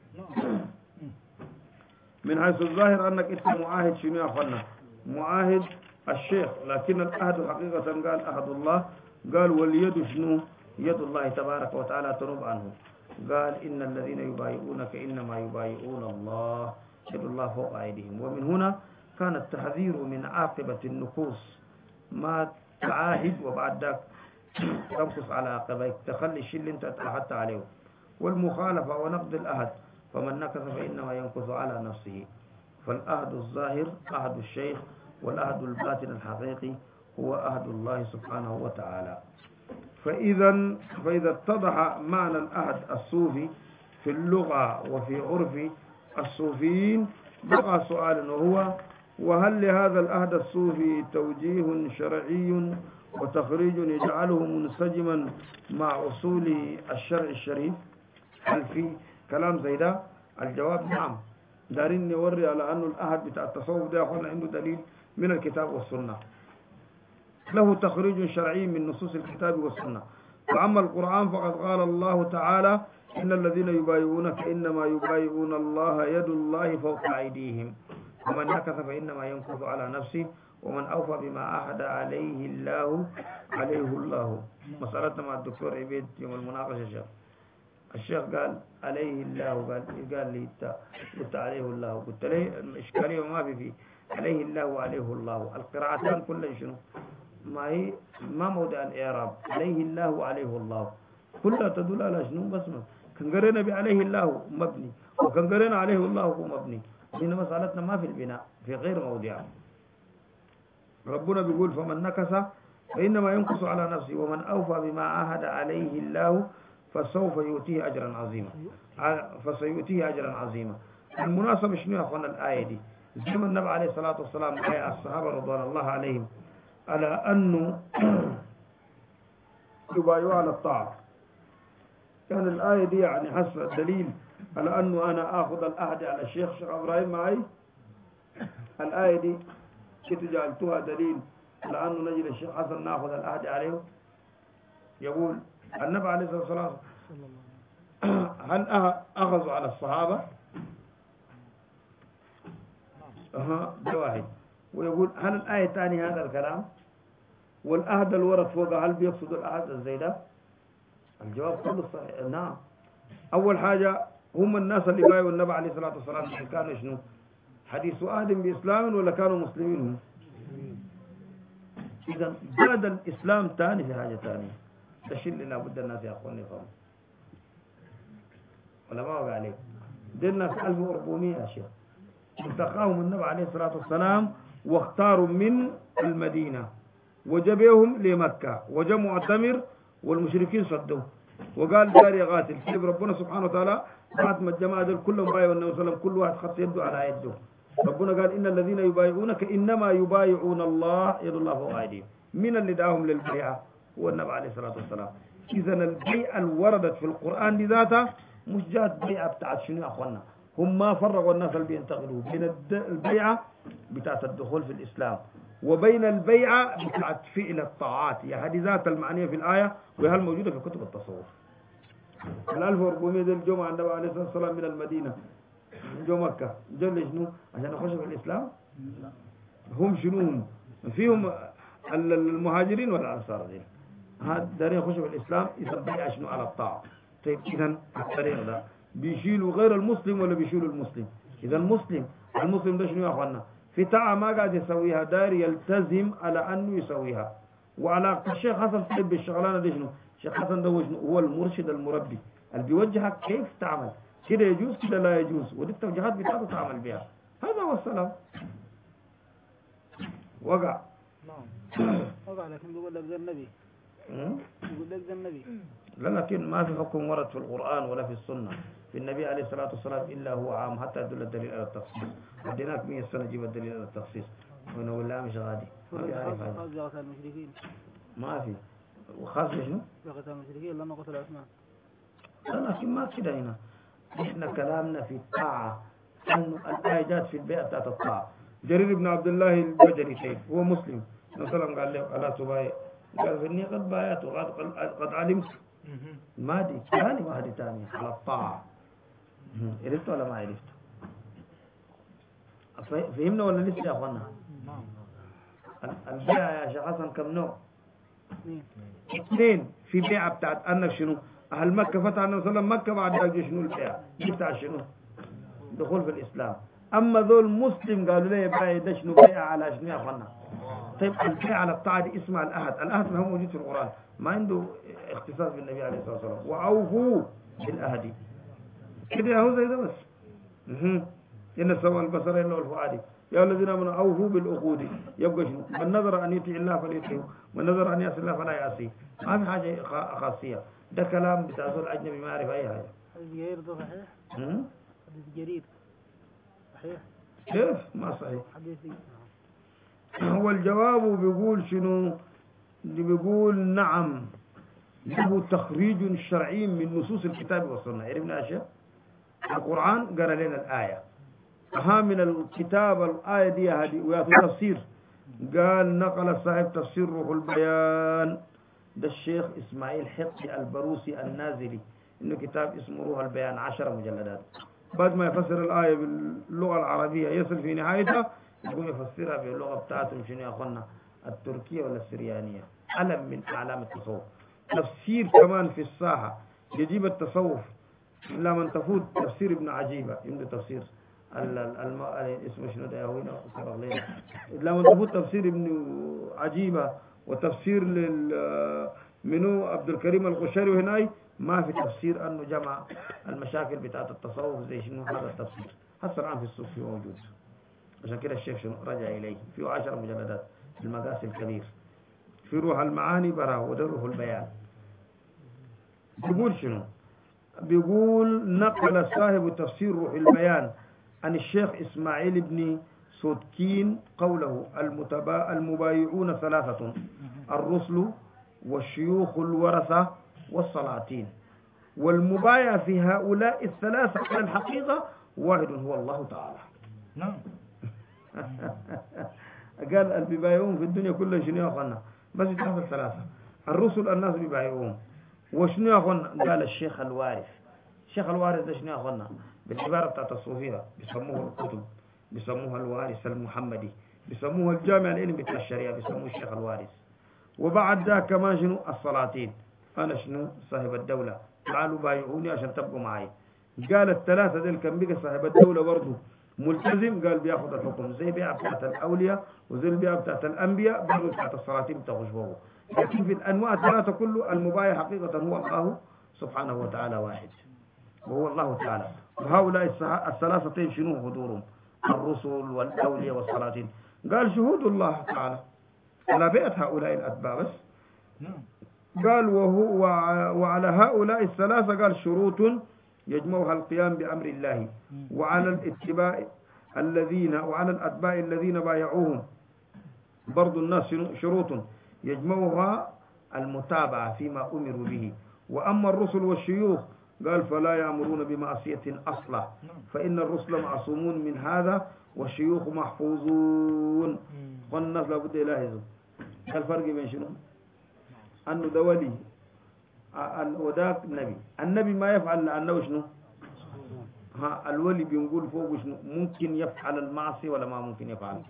من حيث الظاهر أنك أنت معاهد شنو يا أخوانا؟ معاهد الشيخ، لكن الأهد حقيقة قال أهد الله. قال واليد شنو؟ يد الله تبارك وتعالى تنوب عنه. قال إن الذين يبايعونك إنما يبايعون الله يد الله فوق أيديهم. ومن هنا كان التحذير من عاقبة النقوص، ما تعاهد وبعد ذلك تنقص على عقبيك، تخلي الشيء اللي انت اتعهدت عليه. والمخالفة ونقض الأهد، فمن نكث فإنما ينقص على نفسه. فالأهد الظاهر أهد الشيخ، والأهد الباطن الحقيقي هو أهد الله سبحانه وتعالى. فإذا اتضح معنى الأهد الصوفي في اللغة وفي عرف الصوفيين بقى سؤال، وهل لهذا الأهد الصوفي توجيه شرعي وتخريج يجعله منسجما مع أصول الشرع الشريف؟ هل في كلام زي ده؟ الجواب نعم. دارين نوري على أنه الأهد بتاع التصوف ده يقول عنده دليل من الكتاب والسنة، له تخريج شرعي من نصوص الكتاب والسنة. وأما القرآن فقد قال الله تعالى إن الذين يبايعونك إنما يبايعون الله يد الله فوق أيديهم ومن نكث فإنما ينكث على نفسه ومن أوفى بما عهد عليه الله. مسألتنا مع الدكتور عبيد يوم المناقشة الشيخ قال عليه الله، قال لي قلت عليه الله، قلت له الإشكالية ما في عليه الله وعليه الله، القراءتان كلها شنو؟ ما موضع الإعراب، عليه الله وعليه الله كلها تدل على شنو؟ بس كان قرينا بعليه الله مبني، وكان قرينا عليه الله هو مبني. هنا مسألتنا ما في البناء، في غير موضع. ربنا بيقول فمن نكث فإنما ينقص على نفسه، ومن أوفى بما عاهد عليه الله فسوف يؤتيه أجرا عظيما. فسيؤتيه أجرا عظيما. المناسبة شنو يا أخوانا الآية دي؟ زي ما النبي عليه الصلاة والسلام آية الصحابة رضوان الله عليهم على أنه يبايعوا على الطاعة، كان الآية دي يعني حسب دليل على أنه أنا آخذ الأهد على الشيخ إبراهيم معي. الآية دي كنت جعلتها دليل على أنه نجد الشيخ حسن ناخذ الأهد عليه. يقول النبي عليه الصلاة والسلام هل أخذوا على الصحابة؟ ده واحد. ويقول هل الآية الثانية هذا الكلام؟ والأهد الورد فوق هل بيقصد الأهد الزيدة؟ الجواب كله صحيح نعم. أول حاجة هم الناس اللي بايعوا النبي عليه الصلاة والسلام كانوا شنو؟ حديث عهد بإسلام ولا كانوا مسلمين هم؟ إذا زاد الإسلام ثاني في حاجة ثانية. ده الشيء اللي لابد الناس يا أخواني يفهموا. ولا ما وقع عليك؟ دي الناس 1400 أشياء التقاهم النبي عليه الصلاة والسلام واختاروا من المدينة وجبهم لمكة وجاء معتمر والمشركين صدوه وقال جاري قاتل. كيف ربنا سبحانه وتعالى بعد ما الجماعة دول كلهم بايعوا النبي صلى الله عليه وسلم كل واحد خط يده على يده. ربنا قال إن الذين يبايعونك إنما يبايعون الله يد الله فوق أيديهم. من اللي دعاهم للبيعة؟ هو النبي عليه الصلاة والسلام. إذا البيعة اللي وردت في القرآن بذاتها مش جات بيعة بتاعت شنو يا أخوانا؟ هم ما فرقوا الناس اللي بينتقلوا بين البيعة بتاعت الدخول في الإسلام وبين البيعة بتاعت فعل الطاعات. يا هذه ذات المعنية في الآية وهي الموجودة في كتب التصوف. 1400 دول جو مع النبي عليه الصلاة والسلام من المدينة جو مكة جو شنو؟ عشان يخشوا في الإسلام؟ هم شنو هم؟ فيهم المهاجرين والأنصار دي هذا دارين يخشوا في الإسلام يسبح شنو على الطاعة. طيب إذا الطريق ده بيشيلوا غير المسلم ولا بيشيلوا المسلم؟ إذا المسلم ده شنو يا أخوانا؟ في طاعة ما قاعد يسويها داير يلتزم على أنه يسويها. وعلى الشيخ حسن طيب بالشغلانة دي شنو؟ الشيخ حسن ده هو المرشد المربي اللي بيوجهك كيف تعمل كده يجوز كده لا يجوز ودي التوجيهات بتاعته تعمل بها. هذا هو السلام. وقع وقع لكن بيقول لك ذا النبي يقول لك ذا النبي لا لكن ما في حكم ورد في القرآن ولا في السنة في النبي عليه الصلاة والسلام إلا هو عام حتى يدل الدليل على التخصيص. اديناك 100 سنة جيب الدليل على التخصيص ونقول لا مش غادي ما بيعرف هذا. خاص بقتال المشركين ما في وخاص شنو؟ بقتال المشركين لما قتل عثمان. لا لكن ما كده هنا. احنا كلامنا في الطاعة انه الآية جات في البيئة بتاعت الطاعة. جرير بن عبد الله البجلي شيء هو مسلم مثلا قال له ألا تبايع؟ قال فإني قد بايعت وقد علمت. ما دي ثاني واحدة ثانية على الطاعة. عرفت ولا ما عرفت؟ فهمنا ولا لسه يا أخوانا؟ البيعة يا شيخ حسن كم نوع؟ 2. في بيعة بتاعت أنك شنو؟ أهل مكة فتح النبي صلى الله عليه وسلم مكة بعد ذلك شنو البيعة؟ دي بتاع شنو؟ دخول في الإسلام. أما ذول مسلم قالوا لي بايع ده شنو بيعة على شنو يا أخوانا؟ طيب البيعة على الطاعة دي اسمها الأهد ما هو موجود في القرآن ما عنده اختصاص بالنبي عليه الصلاة والسلام. وأوفوا بالأهد كده هو زي ده بس. إن سوى البصر إلا الفؤاد يا الذين آمنوا أوفوا بالعقود. يبقى شنو؟ من نظر أن يطيع الله فليطيعه من نظر أن يعصي الله فلا يعصيه. ما في حاجة خاصية. ده كلام بتاع زول أجنبي ما يعرف أي حاجة. الجرير ده صحيح؟ حديث جرير صحيح؟ كيف؟ ما صحيح. حديثي هو الجواب بيقول شنو؟ بيقول نعم له تخريج شرعي من نصوص الكتاب والسنة. عرفنا أشياء القرآن قال لنا الآية من الكتاب الآية دي هذه ويأتي تفسير. قال نقل صاحب تفسير روح البيان ده الشيخ إسماعيل حقي البروسي النازلي إنه كتاب اسمه روح البيان 10 مجلدات. بعد ما يفسر الآية باللغة العربية يصل في نهايتها يقوم يفسرها باللغة بتاعتهم شنو يا أخوانا التركية ولا السريانية. علم من أعلام التصوف. تفسير كمان في الساحة يجيب التصوف إلا من تفوت تفسير ابن عجيبة عنده تفسير اسمه شنو ده هنا إلا من تفوت تفسير ابن عجيبة وتفسير منو عبد الكريم القشيري وهناي ما في تفسير أنه جمع المشاكل بتاعت التصوف زي شنو هذا التفسير. هسه الآن في السوق فيه موجود عشان كده الشيخ شنو رجع إليه فيه 10 مجلدات المقاس الكبير في روح المعاني برا وده روح البيان. بيقول شنو؟ بيقول نقل صاحب تفسير روح البيان عن الشيخ إسماعيل بن سودكين قوله المبايعون ثلاثة: الرسل والشيوخ الورثة والسلاطين. والمبايع في هؤلاء الثلاثة على الحقيقة واحد هو الله تعالى. نعم. قال البيبايعون في الدنيا كلها شنو يا أخوانا؟ بس يتحصل ثلاثة: الرسل الناس بيبايعون، وشنو يا أخوانا؟ قال الشيخ الوارث. الشيخ الوارث ده شنو يا أخوانا؟ بالعبارة بتاعت الصوفية بيسموه الكتب، بيسموها الوارث المحمدي، بيسموها الجامع العلمي بتاع الشريعة، بيسموه الشيخ الوارث. وبعد ذا كمان شنو؟ السلاطين. أنا شنو؟ صاحب الدولة، تعالوا بايعوني عشان تبقوا معي. قال الثلاثة دول كان بقى صاحب الدولة برضه ملتزم، قال بياخذ الحكم زي بيع بتاعت الأولياء وزي البيع بتاعت الأنبياء، برضه بتاعت السلاطين بتخش بوه. لكن في الأنواع الثلاثة كله المبايع حقيقة هو الله سبحانه وتعالى واحد، وهو الله تعالى. وهؤلاء الثلاثتين شنو حضورهم؟ الرسل والأولياء والسلاطين. قال شهود الله تعالى على بيئة هؤلاء الأتباع بس. قال وعلى هؤلاء الثلاثة قال شروط يجمعها القيام بأمر الله، وعلى الأتباع الذين بايعوهم برضو الناس شروط يجمعها المتابعة فيما أمروا به. وأما الرسل والشيوخ قال فلا يأمرون بمعصية أصلا، فإن الرسل معصومون من هذا والشيوخ محفوظون. والناس لابد يلاحظوا الفرق بين شنو؟ أنه ده ولي وذاك النبي ما يفعل لأنه شنو؟ الولي بيقول فوق شنو؟ ممكن يفعل المعصية ولا ما ممكن يفعل.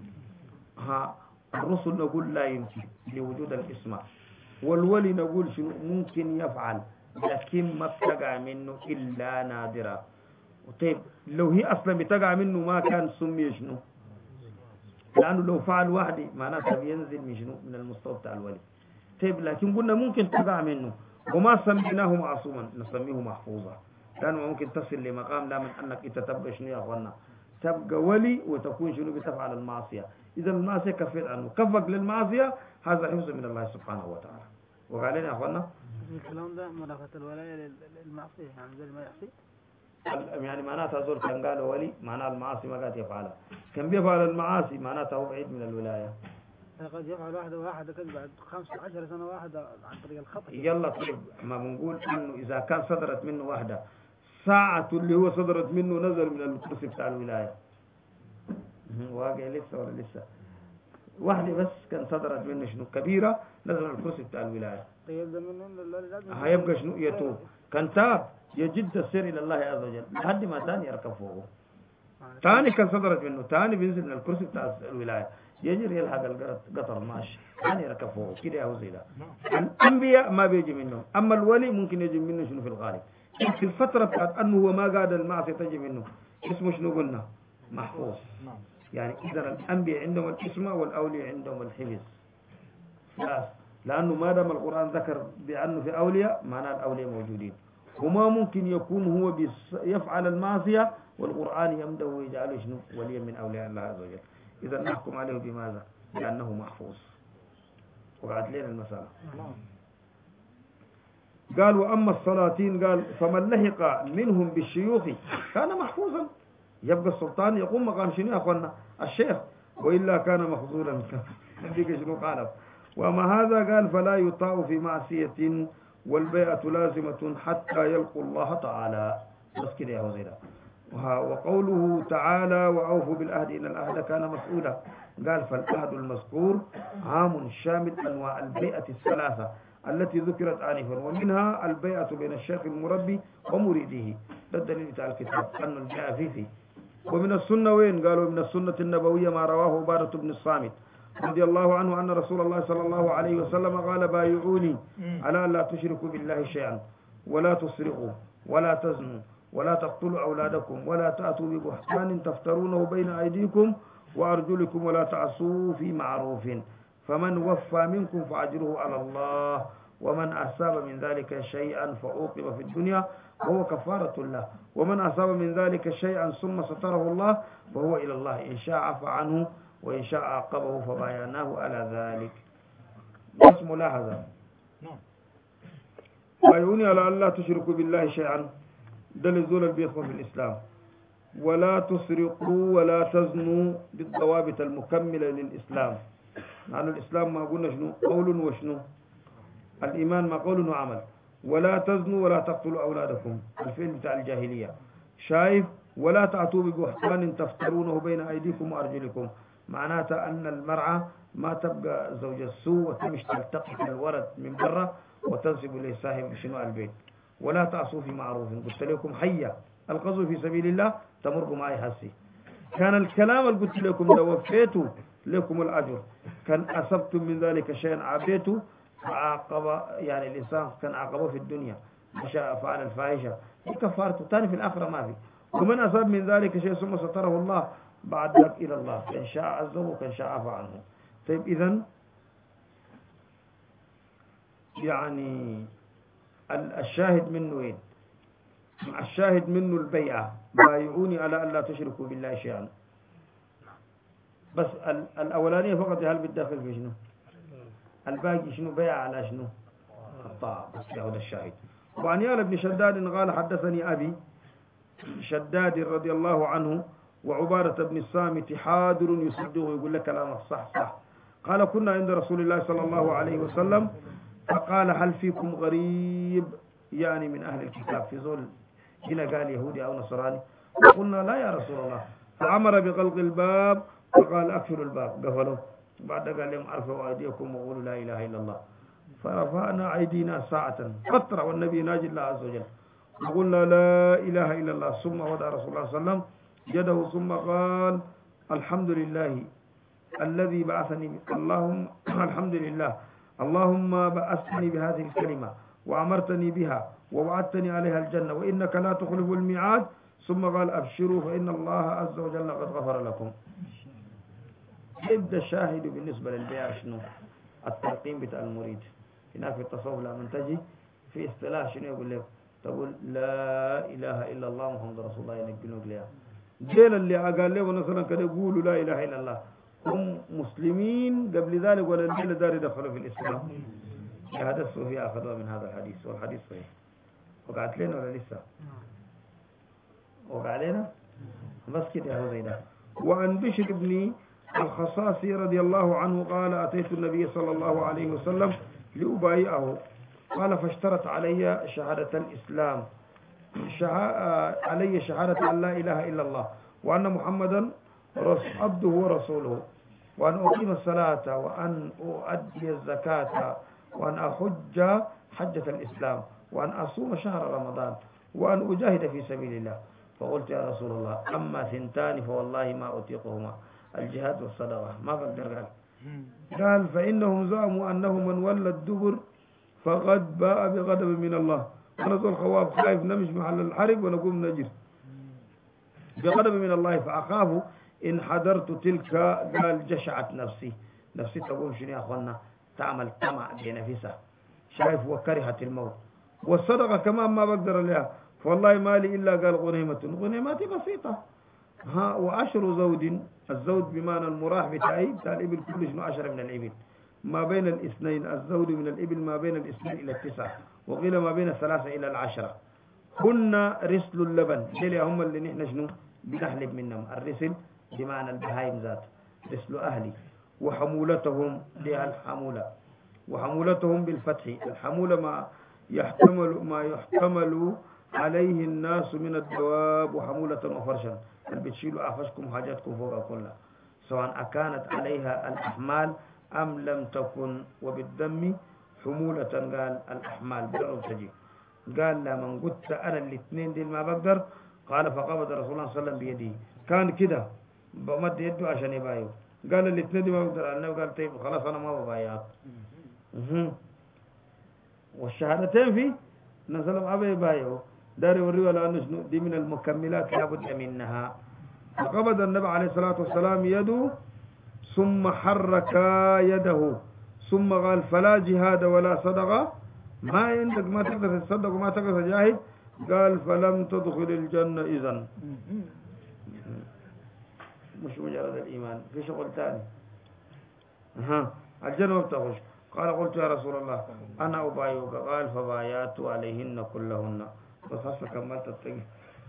الرسل نقول لا يمكن لوجود الإسمة، والولي نقول شنو؟ ممكن يفعل لكن ما بتقع منه إلا نادرا. طيب لو هي أصلا بتقع منه ما كان سمي شنو؟ لأنه لو فعل واحد معناته بينزل من شنو؟ من المستوى بتاع الولي. طيب لكن قلنا ممكن تقع منه وما سميناه معصوما، نسميه محفوظا، لأنه ممكن تصل لمقام لا من أنك أنت تبقى شنو يا أخوانا؟ تبقى ولي وتكون شنو؟ بتفعل المعصية. إذا المعصية كفيت عنه، كفك للمعصية، هذا حفظ من الله سبحانه وتعالى. وقال لنا يا أخوانا الكلام ده ملافة الولاية للمعصية، يعني زي ما يعصي يعني معناتها زول كان قال ولي معناه المعاصي ما قاعد يفعلها، كان بيفعل المعاصي معناتها هو بعيد من الولاية. قد يفعل واحدة كذا بعد 15 سنة واحدة عن طريق الخطأ. يلا طيب ما بنقول انه اذا كان صدرت منه واحدة ساعة اللي هو صدرت منه نزل من الكرسي بتاع الولاية، واقع لسه ولا لسه؟ واحدة بس كان صدرت منه شنو كبيرة نزل من الكرسي بتاع الولاية، هيبقى شنو؟ يتوب. كان تاب يجد السير الى الله عز وجل لحد ما ثاني يركب فوقه. ثاني كان صدرت منه ثاني بينزل من الكرسي بتاع الولاية يجري يلحق القطر ماشي ثاني يركب فوقه كده يا وزيلا. الأنبياء ما بيجي منه، أما الولي ممكن يجي منه شنو في الغالب في الفترة بتاعت أنه هو ما قاد المعصية تجي منه اسمه شنو قلنا؟ محفوظ. يعني إذا الأنبياء عندهم الاسمة والأولياء عندهم الحفظ. لأنه ما دام القرآن ذكر بأنه في أولياء معناه الأولياء موجودين، وما ممكن يكون هو يفعل المعصية والقرآن يمده ويجعله شنو؟ وليا من أولياء الله عز وجل. إذا نحكم عليه بماذا؟ لأنه محفوظ. وقعد لنا المسألة. قال وأما السلاطين قال فمن لحق منهم بالشيوخ كان محفوظا، يبقى السلطان يقوم مقام شنو يا أخوانا؟ الشيخ، وإلا كان مخذولا. شنو قال؟ وأما هذا قال فلا يطاع في معصية والبيعة لازمة حتى يلقوا الله تعالى. بس كده يا وزيرا. وقوله تعالى وأوفوا بالعهد إن العهد كان مسؤولا، قال فالعهد المذكور عام شامل أنواع البيعة الثلاثة التي ذكرت آنفا، ومنها البيعة بين الشيخ المربي ومريده. ده الدليل بتاع الكتاب أن البيعة فيه. ومن السنة وين؟ قالوا من السنة النبوية ما رواه عبادة بن الصامت رضي الله عنه أن رسول الله صلى الله عليه وسلم قال بايعوني على أن لا تشركوا بالله شيئا ولا تسرقوا ولا تزنوا ولا تقتلوا أولادكم ولا تأتوا ببهتان تفترونه بين أيديكم وأرجلكم ولا تعصوا في معروف، فمن وفى منكم فأجره على الله، ومن أصاب من ذلك شيئا فعوقب في الدنيا فهو كفارة له، ومن أصاب من ذلك شيئا ثم ستره الله فهو إلى الله إن شاء عفى عنه وإن شاء عاقبه فبايعناه على ذلك. بس ملاحظة نعم ويعوني على أن لا تشركوا بالله شيئا دل زول البيض في الإسلام ولا تسرقوا ولا تزنوا بالضوابط المكملة للإسلام. معنى الإسلام ما قلنا شنو قول وشنو الإيمان ما قول وعمل. ولا تزنوا ولا تقتلوا أولادكم الفعل بتاع الجاهلية. شايف ولا تعطوا ببهتان تفترونه بين أيديكم وأرجلكم معناتها أن المرأة ما تبقى زوج السوء وتمشي تلتقط الورد من برا وتنسب لصاحب شنو البيت. ولا تعصوا في معروف قلت لكم حيا القصد في سبيل الله تمر معي حسي. كان الكلام اللي قلت لكم لو وفيتوا لكم الأجر كان أصبتم من ذلك شيئا عبيتوا فعاقب يعني الإنسان كان عاقبه في الدنيا مشاء فعل الفاحشة كفارته ثاني في الآخرة ما في. ومن أصاب من ذلك شيء ثم ستره الله بعد ذلك إلى الله كان شاء عزه وكان شاء عفى عنه. طيب إذن يعني الشاهد منه وين؟ الشاهد منه البيعة بايعوني على أن لا تشركوا بالله شيئا. بس الأولانية فقط هل بالداخل في شنو الباقي شنو بيع على شنو الطاعة بس هذا الشاهد. وعن يال بن شداد قال حدثني أبي شداد رضي الله عنه وعبارة بن الصامت حاضر يصدقه يقول لك كلامك صح قال كنا عند رسول الله صلى الله عليه وسلم فقال هل فيكم غريب يعني من أهل الكتاب في زول هنا قال يهودي أو نصراني قلنا لا يا رسول الله فأمر بغلق الباب فقال أكفروا الباب قفلوا بعد قال لهم أرفعوا أيديكم وقولوا لا إله إلا الله فرفعنا أيدينا ساعة فترة والنبي ناجي الله عز وجل وقلنا لا إله إلا الله ثم وضع رسول الله صلى الله عليه وسلم يده ثم قال الحمد لله الذي بعثني اللهم الحمد لله اللهم بعثني بهذه الكلمة وأمرتني بها ووعدتني عليها الجنة وإنك لا تخلف الميعاد ثم قال أبشروا فإن الله عز وجل قد غفر لكم. يبدأ الشاهد بالنسبة للبيع شنو التلقين بتاع المريد هنا في التصوف لما تجي في اصطلاح شنو يقول لك تقول لا إله إلا الله محمد رسول الله ينقلوك لها جيل اللي قال له مثلا كده يقولوا لا إله إلا الله هم مسلمين قبل ذلك ولا الجيل دار دخلوا في الإسلام. هذا الصوفية أخذوا من هذا الحديث والحديث صحيح. وقعت لنا ولا لسه وقع علينا بس كده هو زي ده. وعن بشر بن الخصاصي رضي الله عنه قال أتيت النبي صلى الله عليه وسلم لأبايعه قال فاشترط علي شهادة الإسلام علي شهادة أن لا إله إلا الله وأن محمدا عبده ورسوله وأن أقيم الصلاة وأن أؤدي الزكاة وأن أحج حجة الإسلام وأن أصوم شهر رمضان وأن أجاهد في سبيل الله. فقلت يا رسول الله أما ثنتان فوالله ما أطيقهما الجهاد والصدقة ما بقدر. قال فإنهم زعموا أنه من ولى الدبر فقد باء بغضب من الله. ونزل الخواف خايف نمشي محل الحرب ونقوم نجر بغضب من الله فأخاف إن حضرت تلك قال جشعت نفسي تقول شنو يا أخوانا تعمل طمع بنفسها شايف وكرهت الموت. والصدقة كمان ما بقدر لها فوالله ما لي إلا قال غنيمتي بسيطة ها وعشر زود الزود بمعنى المراح بتاع الإبل كل شنو 10 من الإبل ما بين الاثنين الزود من الإبل ما بين الاثنين إلى 9 وقيل ما بين 3 إلى 10 هن رسل اللبن دول هم اللي نحن شنو بنحلب منهم. الرسل بمعنى البهايم ذات رسل أهلي وحمولتهم لها الحمولة وحمولتهم بالفتح الحمولة ما يحتمل عليه الناس من الدواب وحمولة وفرشا اللي بتشيلوا عفشكم وحاجاتكم فوق كلها سواء أكانت عليها الأحمال أم لم تكن. وبالدم حمولة قال الأحمال بالعرض تجي قال لمن قلت أنا الاثنين دي ما بقدر قال فقبض رسول الله صلى الله عليه وسلم بيده كان كده بمد يده عشان يبايعه قال الاثنين دي ما بقدر قال طيب خلاص أنا ما ببايعك. والشهادتين في نزل أبي يبايعه دار يوريه لأنه دي من المكملات لابد منها. فقبض النبي عليه الصلاة والسلام يده ثم حرك يده ثم قال فلا جهاد ولا صدقة ما عندك ما تقدر تصدق وما تقدر تجاهد قال فلم تدخل الجنة إذن. مش مجرد الإيمان في شغل ثاني الجنة ما بتخش. قال قلت يا رسول الله أنا أبايعك قال فبايعت عليهن كلهن بس هسه كملت التقي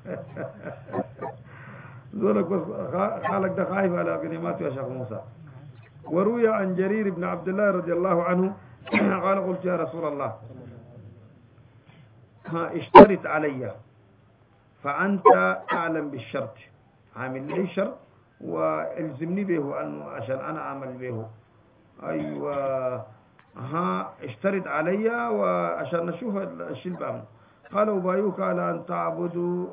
زورك بس خالك ده خايف على كلمات يا شيخ موسى. وروي عن جرير بن عبد الله رضي الله عنه قال قلت يا رسول الله اشترط علي فأنت أعلم بالشرط عامل لي شرط والزمني به عشان أنا أعمل به. أيوة اشترط علي وعشان نشوف الشيء بعمل. قال أبايعك على أن تعبدوا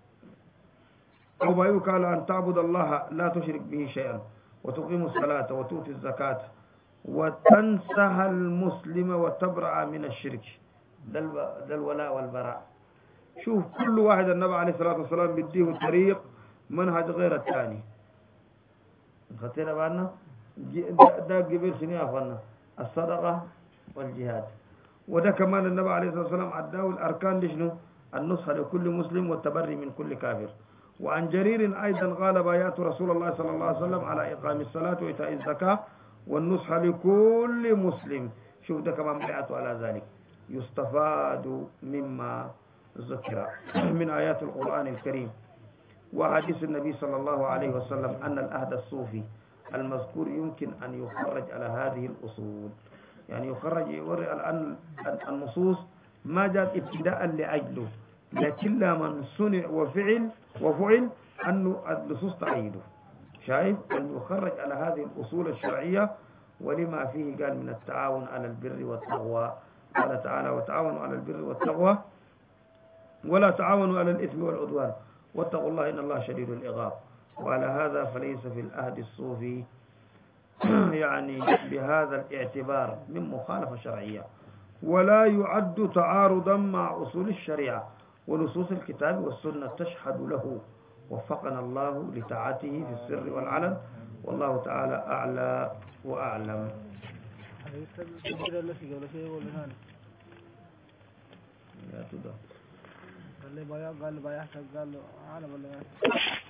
أبايعك على أن تعبد الله لا تشرك به شيئا وتقيم الصلاة وتؤتي الزكاة وتنصح المسلم وتبرأ من الشرك. ده الولاء والبراء. شوف كل واحد النبي عليه الصلاة والسلام بديه طريق منهج غير الثاني. خطينا بعدنا ده قبل شنو يا أخوانا الصدقة والجهاد. وده كمان النبي عليه الصلاة والسلام عداه الأركان لشنو النصح لكل مسلم والتبري من كل كافر. وعن جرير أيضا قال بايعت رسول الله صلى الله عليه وسلم على إقام الصلاة وإيتاء الزكاة والنصح لكل مسلم. شوف ده كمان بايعته على ذلك. يستفاد مما ذكر من آيات القرآن الكريم وحديث النبي صلى الله عليه وسلم أن العهد الصوفي المذكور يمكن أن يخرج على هذه الأصول. يعني يخرج يوري أن النصوص ما جاءت ابتداء لأجله لكن من صنع وفعل أن النصوص تعيده. شايف أن يخرج على هذه الأصول الشرعية ولما فيه قال من التعاون على البر والتقوى. قال تعالى وتعاونوا على البر والتقوى ولا تعاونوا على الإثم والعدوان واتقوا الله إن الله شديد العقاب. وعلى هذا فليس في العهد الصوفي يعني بهذا الاعتبار من مخالفة شرعية ولا يعد تعارضا مع أصول الشريعة ونصوص الكتاب والسنة تشهد له. وفقنا الله لطاعته في السر والعلن والله تعالى أعلى وأعلم. قال لي بايع قال بايع قال له عالم ولا